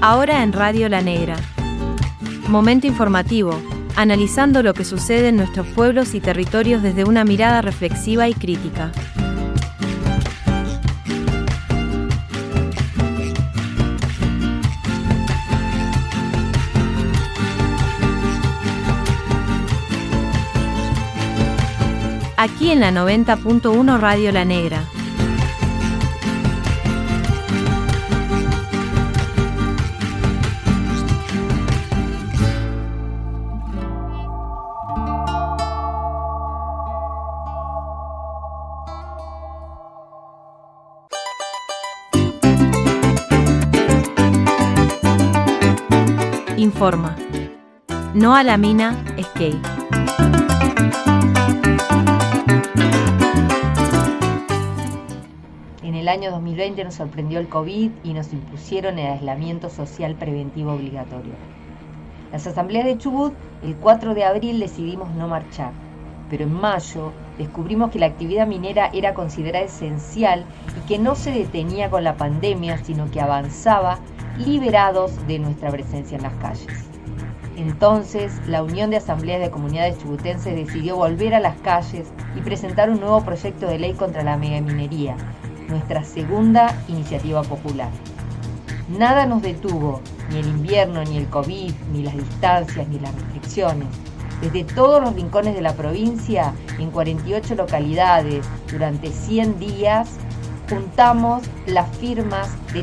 Ahora en Radio La Negra. Momento informativo, analizando lo que sucede en nuestros pueblos y territorios desde una mirada reflexiva y crítica. Aquí en la 90.1 Radio La Negra. Informa. No a la mina, Skate. En el año 2020 nos sorprendió el COVID y nos impusieron el aislamiento social preventivo obligatorio. Las asambleas de Chubut, el 4 de abril decidimos no marchar, pero en mayo descubrimos que la actividad minera era considerada esencial y que no se detenía con la pandemia, sino que avanzaba liberados de nuestra presencia en las calles. Entonces, la Unión de Asambleas de Comunidades Chubutenses decidió volver a las calles y presentar un nuevo proyecto de ley contra la megaminería, nuestra segunda iniciativa popular. Nada nos detuvo, ni el invierno, ni el COVID, ni las distancias, ni las restricciones. Desde todos los rincones de la provincia, en 48 localidades, durante 100 días, juntamos las firmas de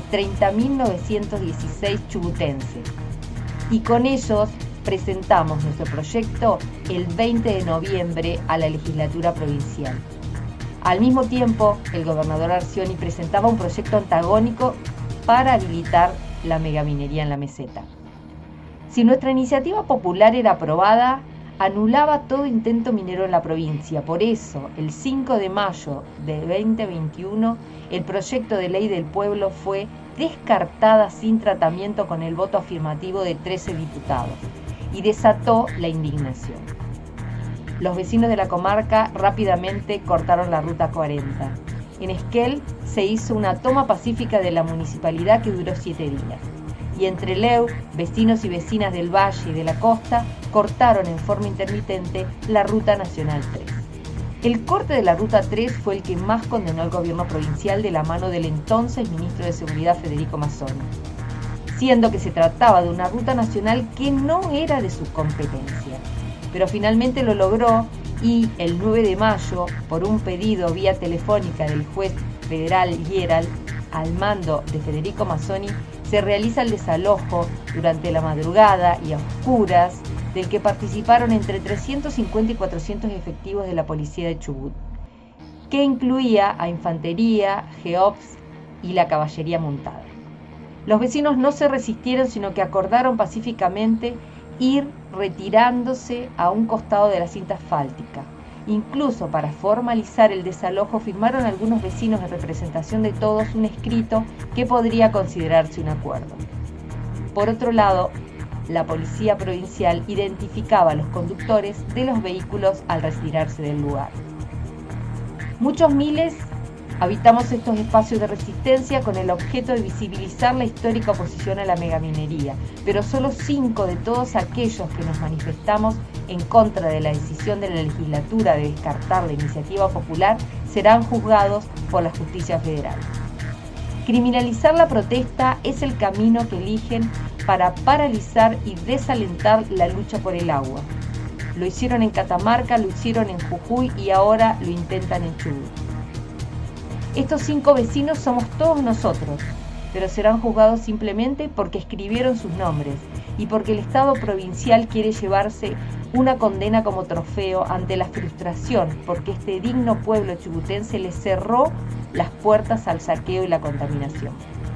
30.916 chubutenses y con ellos presentamos nuestro proyecto el 20 de noviembre a la legislatura provincial. Al mismo tiempo, el gobernador Arcioni presentaba un proyecto antagónico para habilitar la megaminería en la meseta. Si nuestra iniciativa popular era aprobada, anulaba todo intento minero en la provincia. Por eso, el 5 de mayo de 2021, el proyecto de ley del pueblo fue descartada sin tratamiento con el voto afirmativo de 13 diputados y desató la indignación. Los vecinos de la comarca rápidamente cortaron la ruta 40. En Esquel se hizo una toma pacífica de la municipalidad que duró 7 días. Y en Trelew, vecinos y vecinas del valle y de la costa cortaron en forma intermitente la Ruta Nacional 3. El corte de la Ruta 3 fue el que más condenó el gobierno provincial de la mano del entonces ministro de Seguridad Federico Mazzoni, siendo que se trataba de una ruta nacional que no era de su competencia. Pero finalmente lo logró y el 9 de mayo, por un pedido vía telefónica del juez federal Gerald, al mando de Federico Mazzoni, se realiza el desalojo durante la madrugada y a oscuras, del que participaron entre 350 y 400 efectivos de la policía de Chubut, que incluía a infantería, GEOPS y la caballería montada. Los vecinos no se resistieron, sino que acordaron pacíficamente ir retirándose a un costado de la cinta asfáltica. Incluso para formalizar el desalojo firmaron algunos vecinos en representación de todos un escrito que podría considerarse un acuerdo. Por otro lado, la policía provincial identificaba a los conductores de los vehículos al retirarse del lugar. Muchos miles habitamos estos espacios de resistencia con el objeto de visibilizar la histórica oposición a la megaminería, pero solo 5 de todos aquellos que nos manifestamos en contra de la decisión de la legislatura de descartar la iniciativa popular serán juzgados por la justicia federal. Criminalizar la protesta es el camino que eligen para paralizar y desalentar la lucha por el agua. Lo hicieron en Catamarca, lo hicieron en Jujuy y ahora lo intentan en Chubut. Estos 5 vecinos somos todos nosotros, pero serán juzgados simplemente porque escribieron sus nombres y porque el Estado provincial quiere llevarse una condena como trofeo ante la frustración, porque este digno pueblo chubutense le cerró las puertas al saqueo y la contaminación.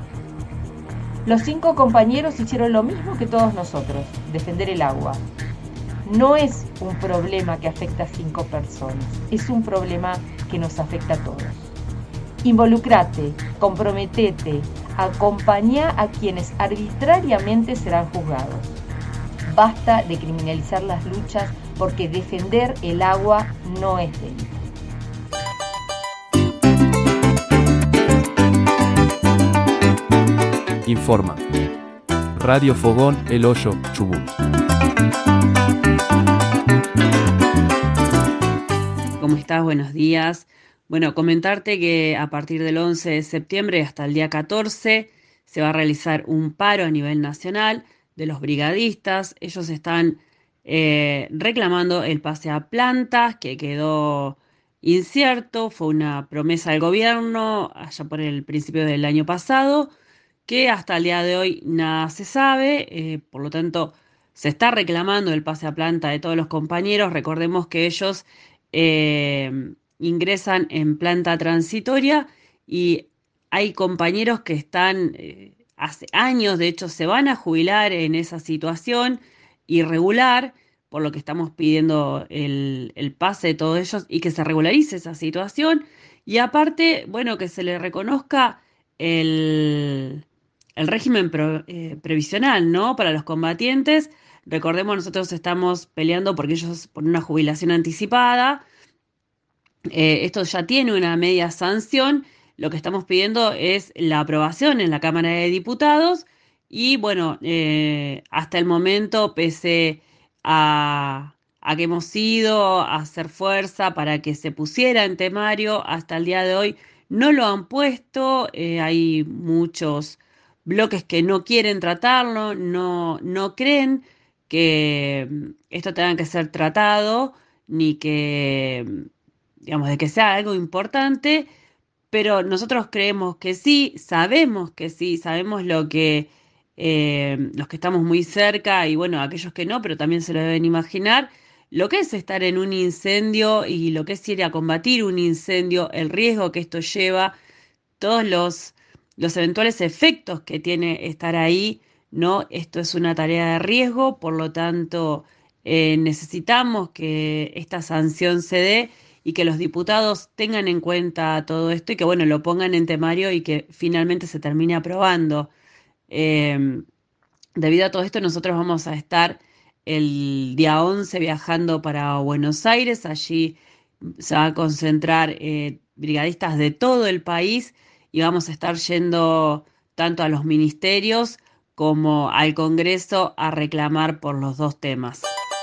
Los 5 compañeros hicieron lo mismo que todos nosotros, defender el agua. No es un problema que afecta a 5 personas, es un problema que nos afecta a todos. Involucrate, comprometete, acompañá a quienes arbitrariamente serán juzgados. Basta de criminalizar las luchas porque defender el agua no es delito. Informa. Radio Fogón, El Hoyo, Chubut. ¿Cómo estás? Buenos días. Bueno, comentarte que a partir del 11 de septiembre hasta el día 14 se va a realizar un paro a nivel nacional de los brigadistas. Ellos están reclamando el pase a plantas que quedó incierto. Fue una promesa del gobierno allá por el principio del año pasado, que hasta el día de hoy nada se sabe. Por lo tanto, se está reclamando el pase a planta de todos los compañeros. Recordemos que ellos ingresan en planta transitoria y hay compañeros que están hace años, de hecho, se van a jubilar en esa situación irregular, por lo que estamos pidiendo el pase de todos ellos y que se regularice esa situación. Y aparte, bueno, que se le reconozca el régimen previsional, ¿no? Para los combatientes. Recordemos, nosotros estamos peleando porque ellos por una jubilación anticipada. Esto ya tiene una media sanción. Lo que estamos pidiendo es la aprobación en la Cámara de Diputados y bueno, hasta el momento, pese a que hemos ido a hacer fuerza para que se pusiera en temario, hasta el día de hoy no lo han puesto. Hay muchos bloques que no quieren tratarlo, no creen que esto tenga que ser tratado, ni que, digamos, de que sea algo importante. Pero nosotros creemos que sí, sabemos los que estamos muy cerca y bueno, aquellos que no, pero también se lo deben imaginar, lo que es estar en un incendio y lo que es ir a combatir un incendio, el riesgo que esto lleva, todos los eventuales efectos que tiene estar ahí, ¿no? Esto es una tarea de riesgo, por lo tanto, necesitamos que esta sanción se dé y que los diputados tengan en cuenta todo esto y que, bueno, lo pongan en temario y que finalmente se termine aprobando. Debido a todo esto, nosotros vamos a estar el día 11 viajando para Buenos Aires. Allí se va a concentrar brigadistas de todo el país y vamos a estar yendo tanto a los ministerios como al Congreso a reclamar por los dos temas.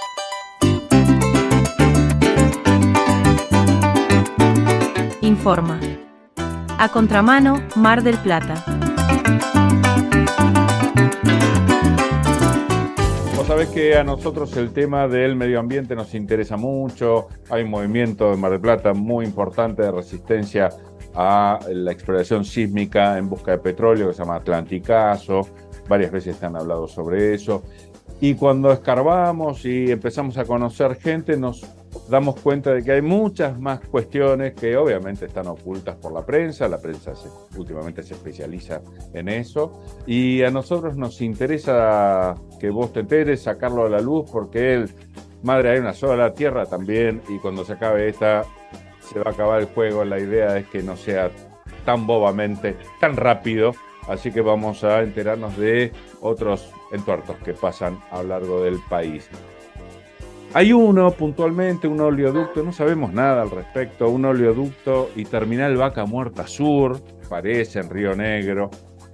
Informa. A contramano, Mar del Plata. Vos sabés que a nosotros el tema del medio ambiente nos interesa mucho. Hay un movimiento en Mar del Plata muy importante de resistencia a la exploración sísmica en busca de petróleo que se llama Atlanticazo. Varias veces se han hablado sobre eso. Y cuando escarbamos y empezamos a conocer gente, nos damos cuenta de que hay muchas más cuestiones que obviamente están ocultas por la prensa. La prensa últimamente se especializa en eso. Y a nosotros nos interesa que vos te enteres, sacarlo a la luz, porque madre, hay una sola tierra también, y cuando se acabe esta, se va a acabar el juego. La idea es que no sea tan bobamente, tan rápido. Así que vamos a enterarnos de otros entuertos que pasan a lo largo del país. Hay uno puntualmente, un oleoducto, no sabemos nada al respecto, un oleoducto y terminal Vaca Muerta Sur, parece en Río Negro.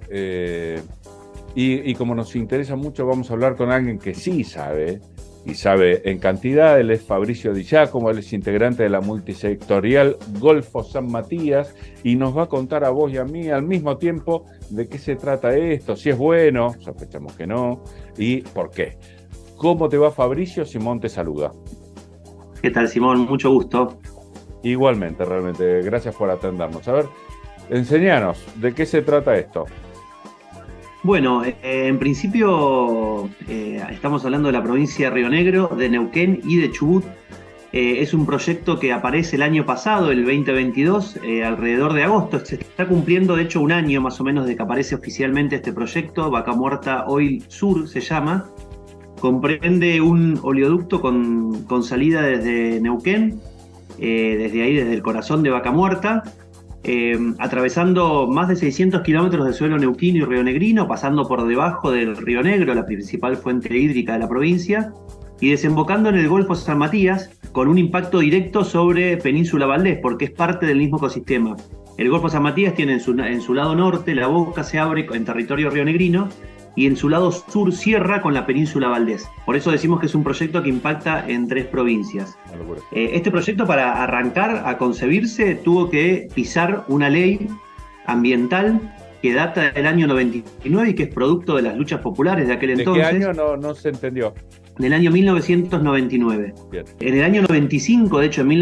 Y como nos interesa mucho, vamos a hablar con alguien que sí sabe, y sabe en cantidad. Él es Fabricio Di Giacomo, él es integrante de la multisectorial Golfo San Matías, y nos va a contar a vos y a mí al mismo tiempo de qué se trata esto, si es bueno, sospechamos que no, y por qué. ¿Cómo te va, Fabricio? Simón te saluda. ¿Qué tal, Simón? Mucho gusto. Igualmente, realmente, gracias por atendernos. A ver, enséñanos, ¿de qué se trata esto? Bueno, en principio estamos hablando de la provincia de Río Negro, de Neuquén y de Chubut. Es un proyecto que aparece el año pasado, el 2022, alrededor de agosto. Se está cumpliendo, de hecho, un año más o menos de que aparece oficialmente este proyecto. Vaca Muerta Oil Sur se llama. Comprende un oleoducto con salida desde Neuquén, desde ahí, desde el corazón de Vaca Muerta, atravesando más de 600 kilómetros de suelo neuquino y rionegrino, pasando por debajo del Río Negro, la principal fuente hídrica de la provincia, y desembocando en el Golfo San Matías, con un impacto directo sobre Península Valdés, porque es parte del mismo ecosistema. El Golfo San Matías tiene en su lado norte, la boca se abre en territorio rionegrino, y en su lado sur cierra con la península Valdés. Por eso decimos que es un proyecto que impacta en 3 provincias. Este proyecto, para arrancar a concebirse, tuvo que pisar una ley ambiental que data del año 99 y que es producto de las luchas populares de aquel entonces. ¿De qué año no se entendió? Del año 1999. Bien. En el año 95, de hecho en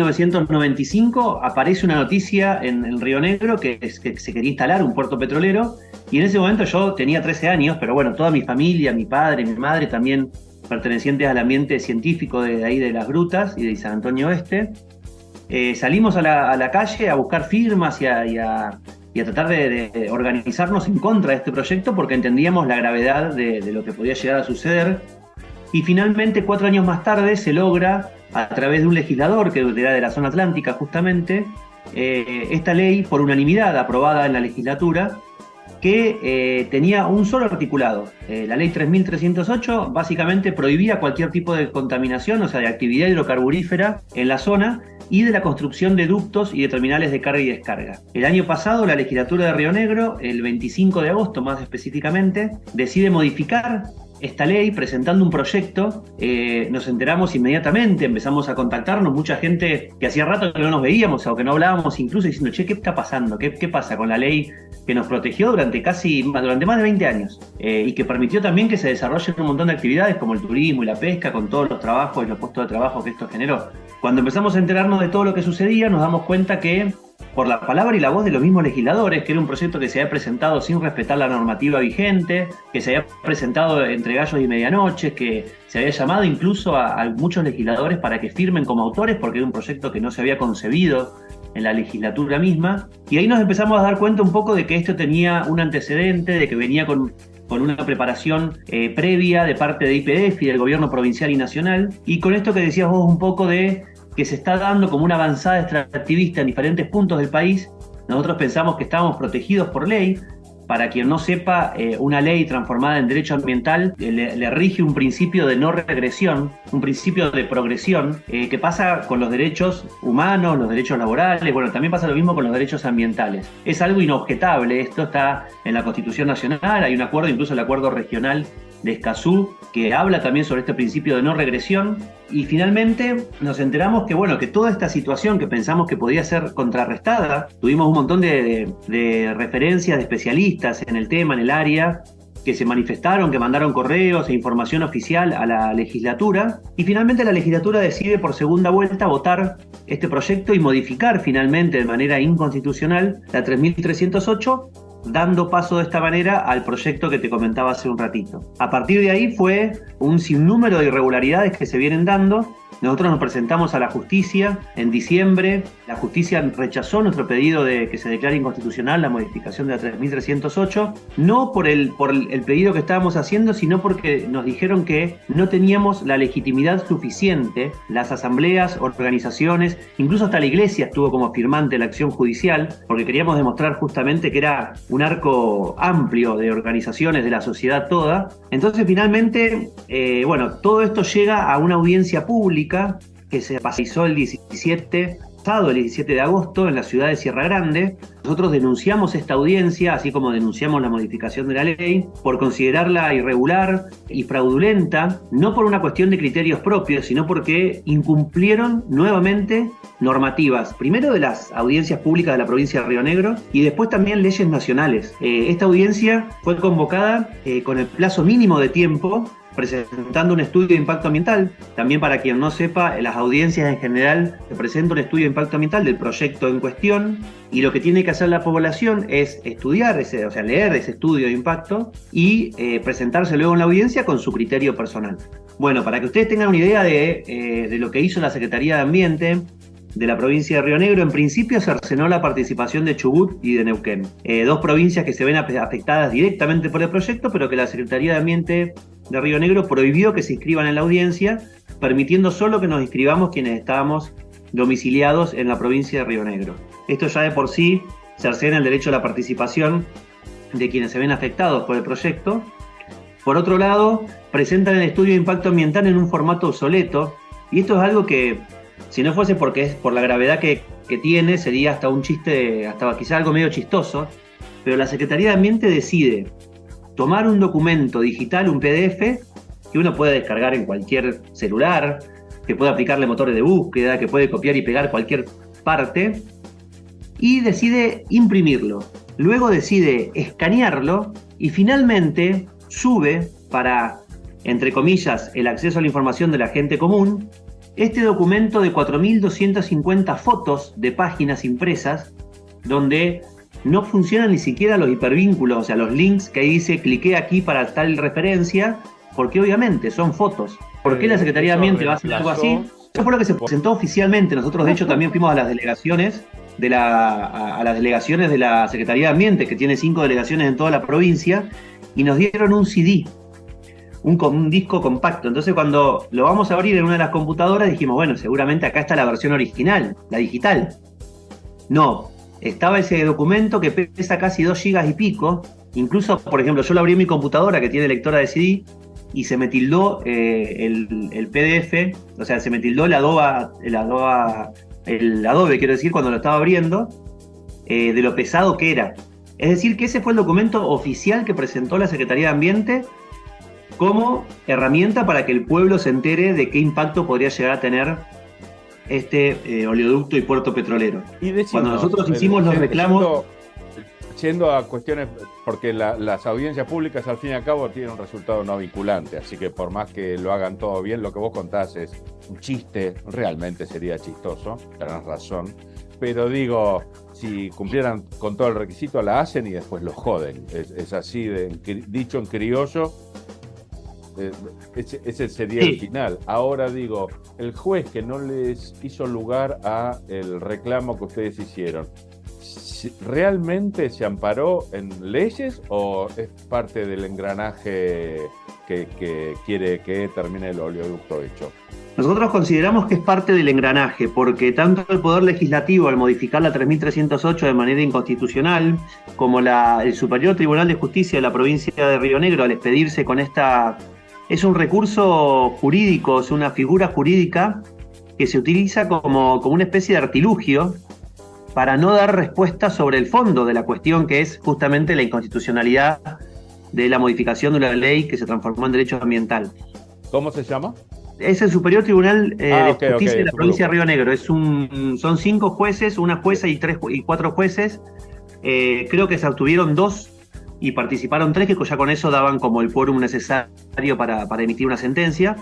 1995, aparece una noticia en Río Negro que se quería instalar un puerto petrolero, y en ese momento yo tenía 13 años, pero bueno, toda mi familia, mi padre, mi madre, también pertenecientes al ambiente científico de ahí de las grutas y de San Antonio Oeste, salimos a la calle a buscar firmas y a tratar de organizarnos en contra de este proyecto, porque entendíamos la gravedad de lo que podía llegar a suceder. Y finalmente, 4 años más tarde, se logra, a través de un legislador que era de la zona atlántica justamente, esta ley por unanimidad aprobada en la legislatura, que tenía un solo articulado. La ley 3308 básicamente prohibía cualquier tipo de contaminación, o sea, de actividad hidrocarburífera en la zona, y de la construcción de ductos y de terminales de carga y descarga. El año pasado, la legislatura de Río Negro, el 25 de agosto más específicamente, decide modificar esta ley presentando un proyecto. Nos enteramos inmediatamente, empezamos a contactarnos, mucha gente que hacía rato que no nos veíamos o que no hablábamos, incluso diciendo, che, ¿qué está pasando? ¿Qué pasa con la ley que nos protegió durante más de 20 años? Y que permitió también que se desarrollen un montón de actividades como el turismo y la pesca, con todos los trabajos y los puestos de trabajo que esto generó. Cuando empezamos a enterarnos de todo lo que sucedía, nos damos cuenta que, por la palabra y la voz de los mismos legisladores, que era un proyecto que se había presentado sin respetar la normativa vigente, que se había presentado entre gallos y medianoches, que se había llamado incluso a muchos legisladores para que firmen como autores, porque era un proyecto que no se había concebido en la legislatura misma. Y ahí nos empezamos a dar cuenta un poco de que esto tenía un antecedente, de que venía con una preparación previa de parte de IPF y del gobierno provincial y nacional, y con esto que decías vos un poco de que se está dando como una avanzada extractivista en diferentes puntos del país. Nosotros pensamos que estábamos protegidos por ley. Para quien no sepa, una ley transformada en derecho ambiental le rige un principio de no regresión, un principio de progresión, que pasa con los derechos humanos, los derechos laborales, bueno, también pasa lo mismo con los derechos ambientales. Es algo inobjetable, esto está en la Constitución Nacional, hay un acuerdo, incluso el acuerdo regional de Escazú, que habla también sobre este principio de no regresión. Y finalmente nos enteramos que, bueno, que toda esta situación que pensamos que podía ser contrarrestada, tuvimos un montón de referencias de especialistas en el tema, en el área, que se manifestaron, que mandaron correos e información oficial a la legislatura, y finalmente la legislatura decide por segunda vuelta votar este proyecto y modificar finalmente de manera inconstitucional la 3308, dando paso de esta manera al proyecto que te comentaba hace un ratito. A partir de ahí fue un sinnúmero de irregularidades que se vienen dando. Nosotros nos presentamos a la justicia en diciembre. La justicia rechazó nuestro pedido de que se declare inconstitucional la modificación de la 3308, no por el pedido que estábamos haciendo, sino porque nos dijeron que no teníamos la legitimidad suficiente. Las asambleas, organizaciones, incluso hasta la iglesia estuvo como firmante de la acción judicial, porque queríamos demostrar justamente que era un arco amplio de organizaciones de la sociedad toda. Entonces finalmente, todo esto llega a una audiencia pública que se pasó el 17 de agosto en la ciudad de Sierra Grande. Nosotros denunciamos esta audiencia, así como denunciamos la modificación de la ley, por considerarla irregular y fraudulenta, no por una cuestión de criterios propios, sino porque incumplieron nuevamente normativas, primero de las audiencias públicas de la provincia de Río Negro y después también leyes nacionales. Esta audiencia fue convocada con el plazo mínimo de tiempo, presentando un estudio de impacto ambiental. También, para quien no sepa, en las audiencias en general se presenta un estudio de impacto ambiental del proyecto en cuestión, y lo que tiene que hacer la población es estudiar leer ese estudio de impacto y presentarse luego en la audiencia con su criterio personal. Bueno, para que ustedes tengan una idea de lo que hizo la Secretaría de Ambiente de la provincia de Río Negro, en principio cercenó la participación de Chubut y de Neuquén, dos provincias que se ven afectadas directamente por el proyecto, pero que la Secretaría de Ambiente de Río Negro prohibió que se inscriban en la audiencia, permitiendo solo que nos inscribamos quienes estábamos domiciliados en la provincia de Río Negro. Esto ya de por sí cercena el derecho a la participación de quienes se ven afectados por el proyecto. Por otro lado, presentan el estudio de impacto ambiental en un formato obsoleto, y esto es algo que, si no fuese porque es por la gravedad que tiene, sería hasta un chiste, hasta quizá algo medio chistoso, pero la Secretaría de Ambiente decide tomar un documento digital, un PDF, que uno puede descargar en cualquier celular, que puede aplicarle motores de búsqueda, que puede copiar y pegar cualquier parte, y decide imprimirlo. Luego decide escanearlo y finalmente sube para, entre comillas, el acceso a la información de la gente común, este documento de 4.250 fotos de páginas impresas, donde no funcionan ni siquiera los hipervínculos, o sea, los links que ahí dice cliqué aquí para tal referencia, porque obviamente son fotos. ¿Por qué la Secretaría de Ambiente va a hacer algo así? Eso fue lo que se presentó oficialmente. Nosotros, de hecho, también fuimos a las delegaciones de la Secretaría de Ambiente, que tiene 5 delegaciones en toda la provincia, y nos dieron un CD, un disco compacto. Entonces, cuando lo vamos a abrir en una de las computadoras, dijimos, bueno, seguramente acá está la versión original, la digital. No, estaba ese documento que pesa casi 2 gigas y pico. Incluso, por ejemplo, yo lo abrí en mi computadora que tiene lectora de CD y se me tildó el PDF, o sea, se me tildó el Adobe, quiero decir, cuando lo estaba abriendo, de lo pesado que era. Es decir, que ese fue el documento oficial que presentó la Secretaría de Ambiente como herramienta para que el pueblo se entere de qué impacto podría llegar a tener este oleoducto y puerto petrolero. Y decimos, cuando nosotros hicimos los reclamos... Yendo a cuestiones, porque las audiencias públicas al fin y al cabo tienen un resultado no vinculante, así que por más que lo hagan todo bien, lo que vos contás es un chiste, realmente sería chistoso, tenés razón, pero digo, si cumplieran con todo el requisito la hacen y después lo joden, es así, dicho en criollo, ese sería el final. Ahora digo, el juez que no les hizo lugar a el reclamo que ustedes hicieron, ¿realmente se amparó en leyes o es parte del engranaje que quiere que termine el oleoducto hecho? Nosotros consideramos que es parte del engranaje, porque tanto el Poder Legislativo, al modificar la 3308 de manera inconstitucional, como el Superior Tribunal de Justicia de la provincia de Río Negro, al expedirse con esta... Es un recurso jurídico, es una figura jurídica que se utiliza como una especie de artilugio para no dar respuesta sobre el fondo de la cuestión, que es justamente la inconstitucionalidad de la modificación de una ley que se transformó en derecho ambiental. ¿Cómo se llama? Es el Superior Tribunal de Justicia de la provincia de Río Negro. Son 5 jueces, una jueza y 4 jueces. Creo que se obtuvieron 2 y participaron 3, que ya con eso daban como el quórum necesario para emitir una sentencia.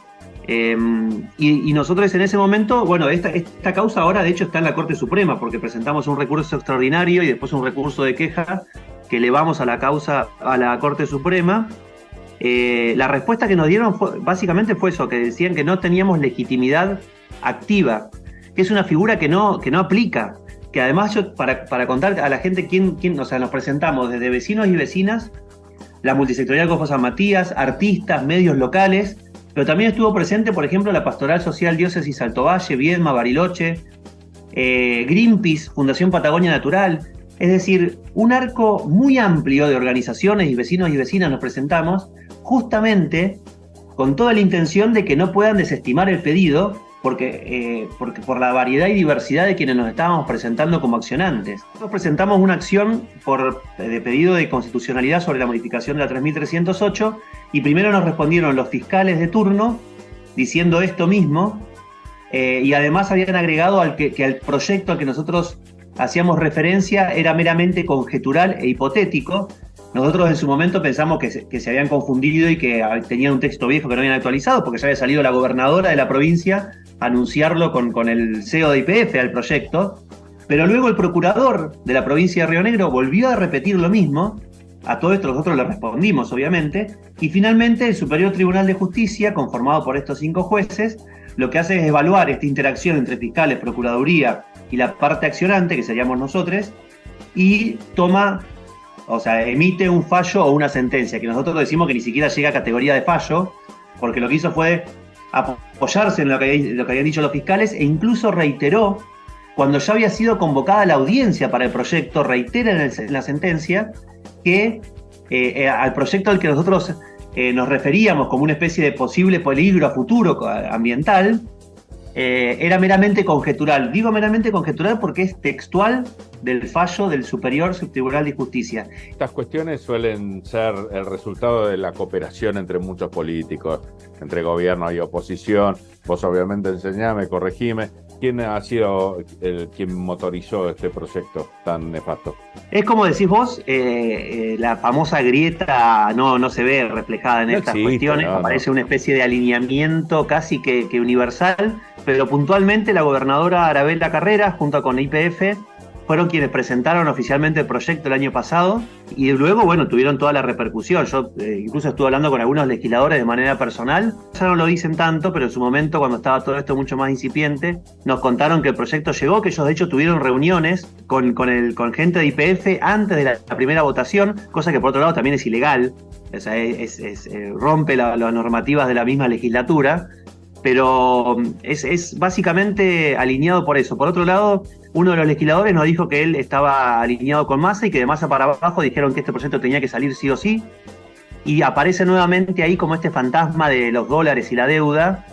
Y nosotros en ese momento, bueno, esta causa ahora de hecho está en la Corte Suprema, porque presentamos un recurso extraordinario y después un recurso de queja que elevamos a la causa a la Corte Suprema. La respuesta que nos dieron básicamente fue eso, que decían que no teníamos legitimidad activa, que es una figura que no aplica, que además yo, para contar a la gente quién, o sea, nos presentamos desde vecinos y vecinas, la multisectorial Golfo San Matías, artistas, medios locales, pero también estuvo presente, por ejemplo, la Pastoral Social Diócesis Alto Valle, Viedma, Bariloche, Greenpeace, Fundación Patagonia Natural. Es decir, un arco muy amplio de organizaciones y vecinos y vecinas nos presentamos, justamente con toda la intención de que no puedan desestimar el pedido, porque por la variedad y diversidad de quienes nos estábamos presentando como accionantes. Nosotros presentamos una acción de pedido de constitucionalidad sobre la modificación de la 3308, y primero nos respondieron los fiscales de turno diciendo esto mismo, y además habían agregado que el proyecto al que nosotros hacíamos referencia era meramente conjetural e hipotético. Nosotros en su momento pensamos que se habían confundido y que tenían un texto viejo que no habían actualizado, porque ya había salido la gobernadora de la provincia a anunciarlo con el CEO de YPF al proyecto, pero luego el procurador de la provincia de Río Negro volvió a repetir lo mismo. A todo esto nosotros le respondimos, obviamente, y finalmente el Superior Tribunal de Justicia, conformado por estos 5 jueces, lo que hace es evaluar esta interacción entre fiscales, procuraduría y la parte accionante, que seríamos nosotros, y emite un fallo o una sentencia, que nosotros decimos que ni siquiera llega a categoría de fallo, porque lo que hizo fue apoyarse en lo que habían dicho los fiscales, e incluso reiteró, cuando ya había sido convocada la audiencia para el proyecto, reitera en la sentencia que al proyecto al que nosotros nos referíamos como una especie de posible peligro a futuro ambiental, era meramente conjetural. Digo meramente conjetural porque es textual del fallo del Superior Subtribunal de Justicia. Estas cuestiones suelen ser el resultado de la cooperación entre muchos políticos, entre gobierno y oposición. Vos obviamente enseñame, corregime. ¿Quién ha sido quien motorizó este proyecto tan nefasto? Es como decís vos, la famosa grieta no se ve reflejada en estas cuestiones, aparece una especie de alineamiento casi que universal, pero puntualmente la gobernadora Arabella Carreras junto con YPF fueron quienes presentaron oficialmente el proyecto el año pasado y luego, bueno, tuvieron toda la repercusión. Yo incluso estuve hablando con algunos legisladores de manera personal. Ya no lo dicen tanto, pero en su momento, cuando estaba todo esto mucho más incipiente, nos contaron que el proyecto llegó, que ellos de hecho tuvieron reuniones con gente de YPF antes de la primera votación, cosa que por otro lado también es ilegal, o sea, rompe las normativas de la misma legislatura, pero es básicamente alineado por eso. Por otro lado, uno de los legisladores nos dijo que él estaba alineado con Massa y que de Massa para abajo dijeron que este proyecto tenía que salir sí o sí. Y aparece nuevamente ahí como este fantasma de los dólares y la deuda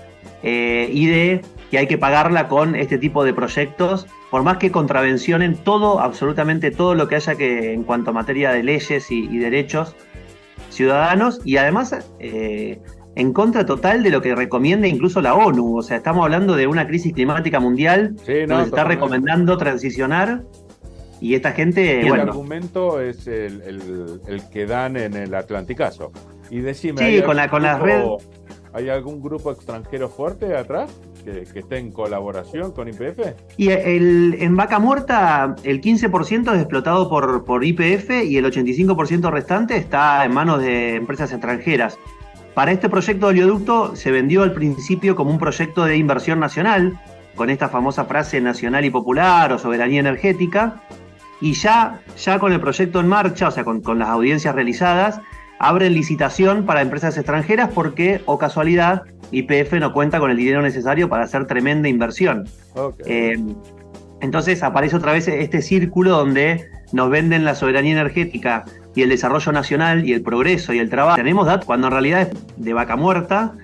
y de que hay que pagarla con este tipo de proyectos, por más que contravencionen todo, absolutamente todo lo que haya que en cuanto a materia de leyes y derechos ciudadanos y además en contra total de lo que recomienda incluso la ONU. O sea, estamos hablando de una crisis climática mundial donde se está recomendando transicionar y esta gente... Y bueno, el argumento es el que dan en el Atlanticazo. Y decime, sí, con las redes... ¿Hay algún grupo extranjero fuerte atrás que esté en colaboración con YPF? Y en Vaca Muerta el 15% es explotado por YPF y el 85% restante está en manos de empresas extranjeras. Para este proyecto de oleoducto se vendió al principio como un proyecto de inversión nacional, con esta famosa frase nacional y popular o soberanía energética, y ya con el proyecto en marcha, o sea, con las audiencias realizadas, abren licitación para empresas extranjeras porque, o casualidad, YPF no cuenta con el dinero necesario para hacer tremenda inversión. Okay. Entonces aparece otra vez este círculo donde nos venden la soberanía energética y el desarrollo nacional y el progreso y el trabajo. Tenemos datos cuando en realidad es de Vaca Muerta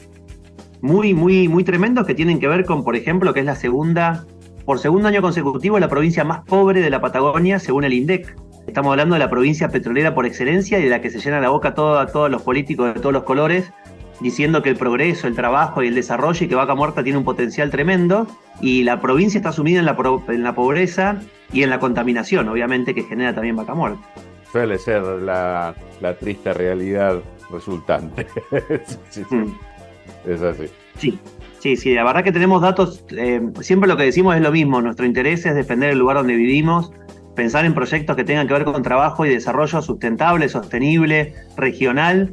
muy tremendos que tienen que ver con, por ejemplo, que es por segundo año consecutivo, la provincia más pobre de la Patagonia según el INDEC. Estamos hablando de la provincia petrolera por excelencia y de la que se llena la boca a todos los políticos de todos los colores diciendo que el progreso, el trabajo y el desarrollo y que Vaca Muerta tiene un potencial tremendo y la provincia está sumida en la pobreza y en la contaminación, obviamente, que genera también Vaca Muerta. Suele ser la triste realidad resultante. Sí. Es así. Sí, la verdad que tenemos datos, siempre lo que decimos es lo mismo, nuestro interés es defender el lugar donde vivimos, pensar en proyectos que tengan que ver con trabajo y desarrollo sustentable, sostenible, regional,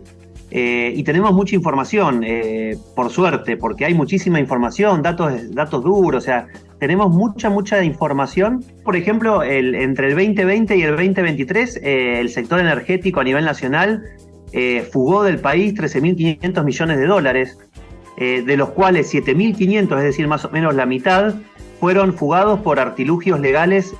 y tenemos mucha información, por suerte, porque hay muchísima información, datos duros, o sea, tenemos mucha información. Por ejemplo, entre el 2020 y el 2023, el sector energético a nivel nacional fugó del país 13.500 millones de dólares, de los cuales 7.500, es decir, más o menos la mitad, fueron fugados por artilugios legales,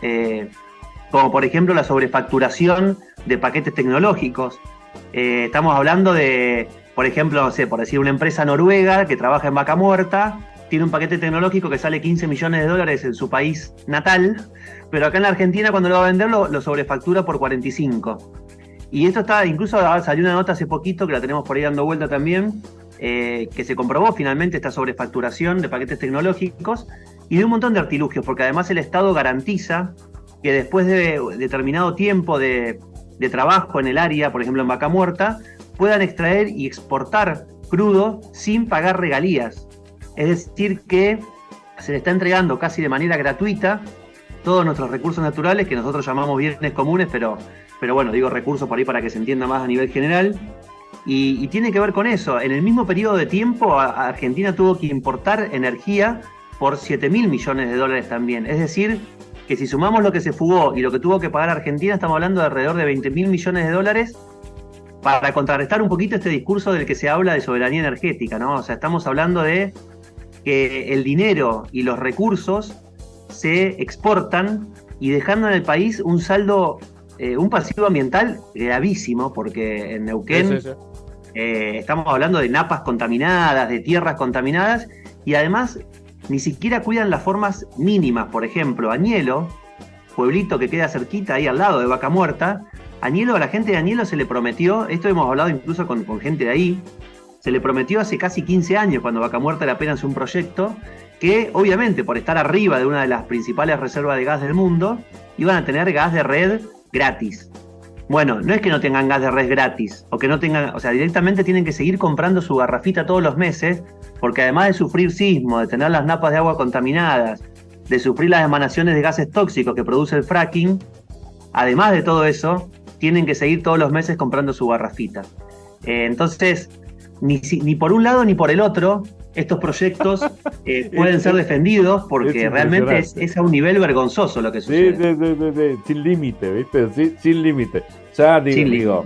como por ejemplo la sobrefacturación de paquetes tecnológicos. Estamos hablando de, por ejemplo, no sé, por decir una empresa noruega que trabaja en Vaca Muerta, tiene un paquete tecnológico que sale 15 millones de dólares en su país natal, pero acá en la Argentina cuando lo va a vender lo sobrefactura por 45. Y esto incluso salió una nota hace poquito, que la tenemos por ahí dando vuelta también, que se comprobó finalmente esta sobrefacturación de paquetes tecnológicos y de un montón de artilugios, porque además el Estado garantiza que después de determinado tiempo de trabajo en el área, por ejemplo en Vaca Muerta, puedan extraer y exportar crudo sin pagar regalías. Es decir, que se le está entregando casi de manera gratuita todos nuestros recursos naturales, que nosotros llamamos bienes comunes, pero bueno, digo recursos por ahí para que se entienda más a nivel general, y tiene que ver con eso. En el mismo periodo de tiempo, Argentina tuvo que importar energía por 7.000 millones de dólares también. Es decir, que si sumamos lo que se fugó y lo que tuvo que pagar Argentina, estamos hablando de alrededor de 20.000 millones de dólares para contrarrestar un poquito este discurso del que se habla de soberanía energética, ¿no? O sea, estamos hablando de que el dinero y los recursos se exportan y dejando en el país un saldo, un pasivo ambiental gravísimo, porque en Neuquén estamos hablando de napas contaminadas, de tierras contaminadas, y además ni siquiera cuidan las formas mínimas. Por ejemplo, Añelo, pueblito que queda cerquita ahí al lado de Vaca Muerta, a la gente de Añelo se le prometió, esto hemos hablado incluso con gente de ahí, se le prometió hace casi 15 años, cuando Vaca Muerta era apenas un proyecto, que obviamente por estar arriba de una de las principales reservas de gas del mundo, iban a tener gas de red gratis. Bueno, no es que no tengan gas de red gratis, o que no tengan, o sea, directamente tienen que seguir comprando su garrafita todos los meses, porque además de sufrir sismo, de tener las napas de agua contaminadas, de sufrir las emanaciones de gases tóxicos que produce el fracking, además de todo eso, tienen que seguir todos los meses comprando su garrafita. Entonces, ni por un lado ni por el otro, estos proyectos pueden ser defendidos, porque realmente es a un nivel vergonzoso lo que sucede. Sí, sin límite, ¿viste? Sin límite. Ya digo,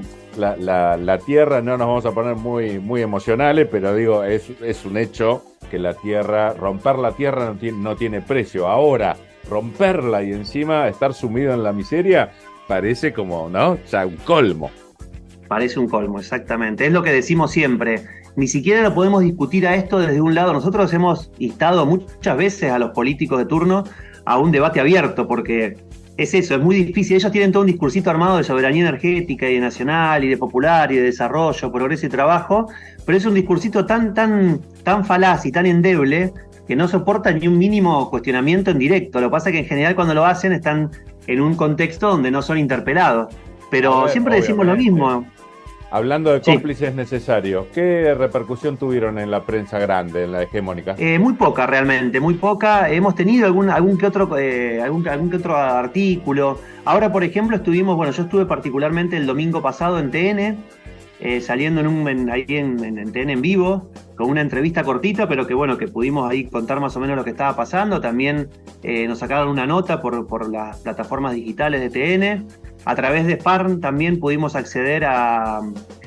la Tierra, no nos vamos a poner muy emocionales, pero digo, es un hecho que la Tierra, romper la Tierra no tiene precio. Ahora, romperla y encima estar sumido en la miseria, parece como, ¿no? Ya un colmo. Parece un colmo, exactamente. Es lo que decimos siempre. Ni siquiera lo podemos discutir a esto desde un lado. Nosotros hemos instado muchas veces a los políticos de turno a un debate abierto, porque es eso, es muy difícil. Ellos tienen todo un discursito armado de soberanía energética y de nacional y de popular y de desarrollo, progreso y trabajo, pero es un discursito tan falaz y tan endeble que no soporta ni un mínimo cuestionamiento en directo. Lo que pasa es que en general cuando lo hacen están en un contexto donde no son interpelados. Pero siempre decimos lo mismo. Hablando de cómplices necesarios, ¿qué repercusión tuvieron en la prensa grande, en la hegemónica? Muy poca realmente, muy poca. Hemos tenido algún que otro artículo. Ahora, por ejemplo, yo estuve particularmente el domingo pasado en TN, saliendo ahí en TN en vivo, con una entrevista cortita, pero que pudimos ahí contar más o menos lo que estaba pasando. También nos sacaron una nota por las plataformas digitales de TN. A través de Farm también pudimos acceder a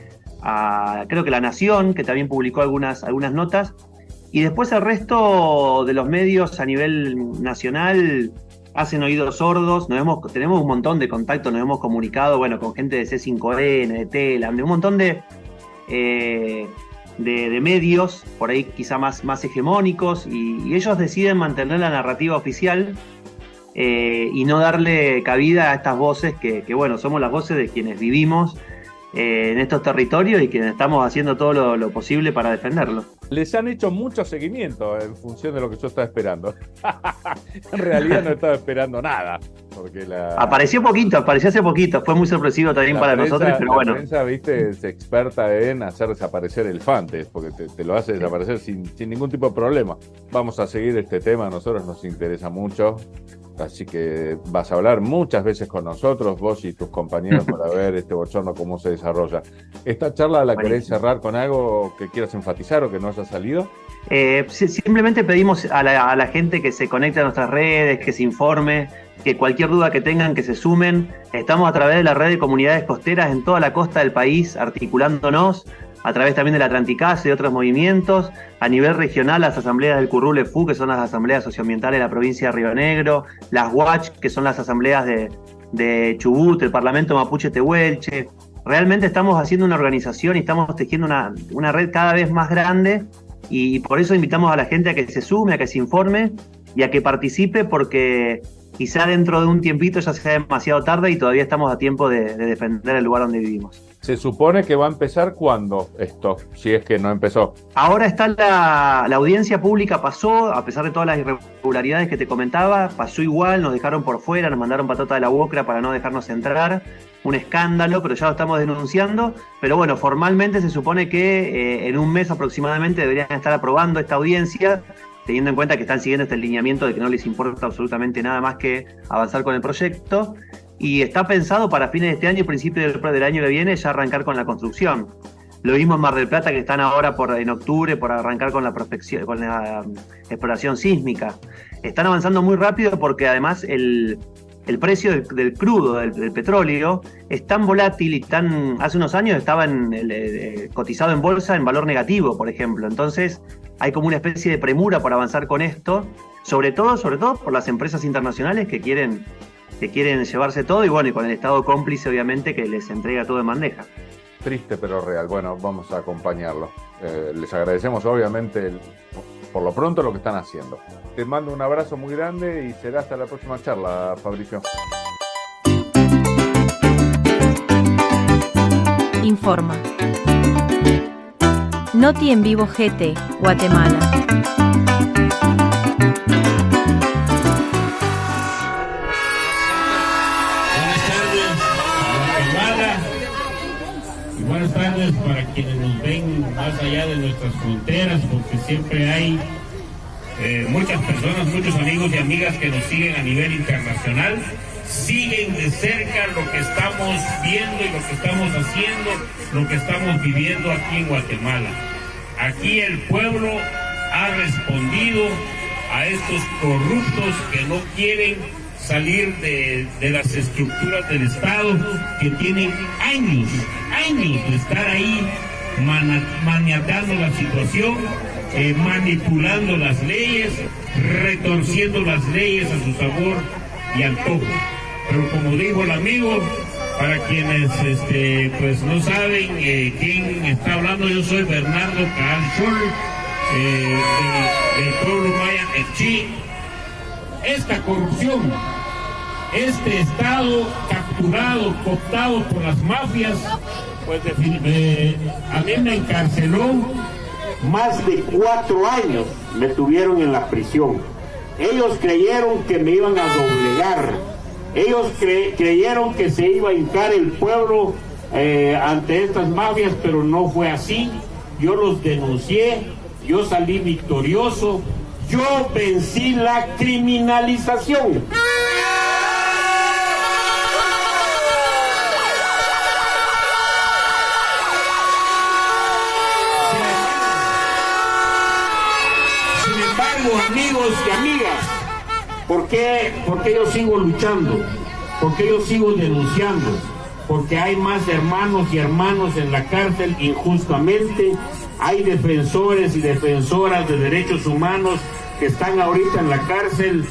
creo que La Nación, que también publicó algunas notas. Y después el resto de los medios a nivel nacional hacen oídos sordos. Tenemos un montón de contactos, nos hemos comunicado con gente de C5N, de Telam, de un montón de medios, por ahí quizá más hegemónicos, y ellos deciden mantener la narrativa oficial y no darle cabida a estas voces que somos las voces de quienes vivimos en estos territorios y quienes estamos haciendo todo lo posible para defenderlos. Les han hecho mucho seguimiento en función de lo que yo estaba esperando. En realidad no estaba esperando nada. Porque Apareció hace poquito, fue muy sorpresivo también para nosotros, pero bueno. La prensa, viste, es experta en hacer desaparecer elefantes, porque te lo hace desaparecer sin ningún tipo de problema. Vamos a seguir este tema, a nosotros nos interesa mucho. Así que vas a hablar muchas veces con nosotros, vos y tus compañeros, para ver este bochorno cómo se desarrolla. ¿Esta charla la querés cerrar con algo que quieras enfatizar o que no haya salido? Simplemente pedimos a la gente que se conecte a nuestras redes, que se informe, que cualquier duda que tengan, que se sumen. Estamos a través de la red de comunidades costeras en toda la costa del país, articulándonos, a través también de la Atlanticasa y otros movimientos. A nivel regional, las asambleas del Currule-Fu, que son las asambleas socioambientales de la provincia de Río Negro, las WACH, que son las asambleas de Chubut, el Parlamento Mapuche Tehuelche. Realmente estamos haciendo una organización y estamos tejiendo una red cada vez más grande, y por eso invitamos a la gente a que se sume, a que se informe y a que participe, porque quizá dentro de un tiempito ya sea demasiado tarde y todavía estamos a tiempo de defender el lugar donde vivimos. ¿Se supone que va a empezar cuándo esto? Si es que no empezó. Ahora está la audiencia pública, pasó, a pesar de todas las irregularidades que te comentaba, pasó igual, nos dejaron por fuera, nos mandaron patota de la UOCRA para no dejarnos entrar. Un escándalo, pero ya lo estamos denunciando. Pero bueno, formalmente se supone que en un mes aproximadamente deberían estar aprobando esta audiencia, teniendo en cuenta que están siguiendo este lineamiento de que no les importa absolutamente nada más que avanzar con el proyecto. Y está pensado para fines de este año y principios del año que viene ya arrancar con la construcción. Lo mismo en Mar del Plata, que están ahora en octubre por arrancar con la prospección, con la exploración sísmica. Están avanzando muy rápido porque además el precio del crudo, del petróleo, es tan volátil y hace unos años estaba cotizado en bolsa en valor negativo, por ejemplo. Entonces hay como una especie de premura por avanzar con esto, sobre todo por las empresas internacionales que quieren llevarse todo, y con el Estado cómplice, obviamente, que les entrega todo en bandeja. Triste pero real. Bueno, vamos a acompañarlo. Les agradecemos obviamente por lo pronto lo que están haciendo. Te mando un abrazo muy grande y será hasta la próxima charla, Fabricio. Informa. Noti en vivo GT, Guatemala. Buenas tardes para quienes nos ven más allá de nuestras fronteras, porque siempre hay muchas personas, muchos amigos y amigas que nos siguen a nivel internacional, siguen de cerca lo que estamos viendo y lo que estamos haciendo, lo que estamos viviendo aquí en Guatemala. Aquí el pueblo ha respondido a estos corruptos que no quieren salir de las estructuras del Estado, que tienen años de estar ahí maniatando la situación, manipulando las leyes, retorciendo las leyes a su sabor y antojo. Pero como dijo el amigo, para quienes pues no saben quién está hablando, yo soy Bernardo Caal Schor, del pueblo maya Echí. Esta corrupción, este Estado capturado, cooptado por las mafias, pues a mí me encarceló. Más de 4 años me tuvieron en la prisión. Ellos creyeron que me iban a doblegar. Ellos creyeron que se iba a hincar el pueblo ante estas mafias, pero no fue así. Yo los denuncié, yo salí victorioso, yo vencí la criminalización. Amigos y amigas, ¿por qué yo sigo luchando? ¿Por qué yo sigo denunciando? Porque hay más hermanos y hermanas en la cárcel injustamente, hay defensores y defensoras de derechos humanos que están ahorita en la cárcel,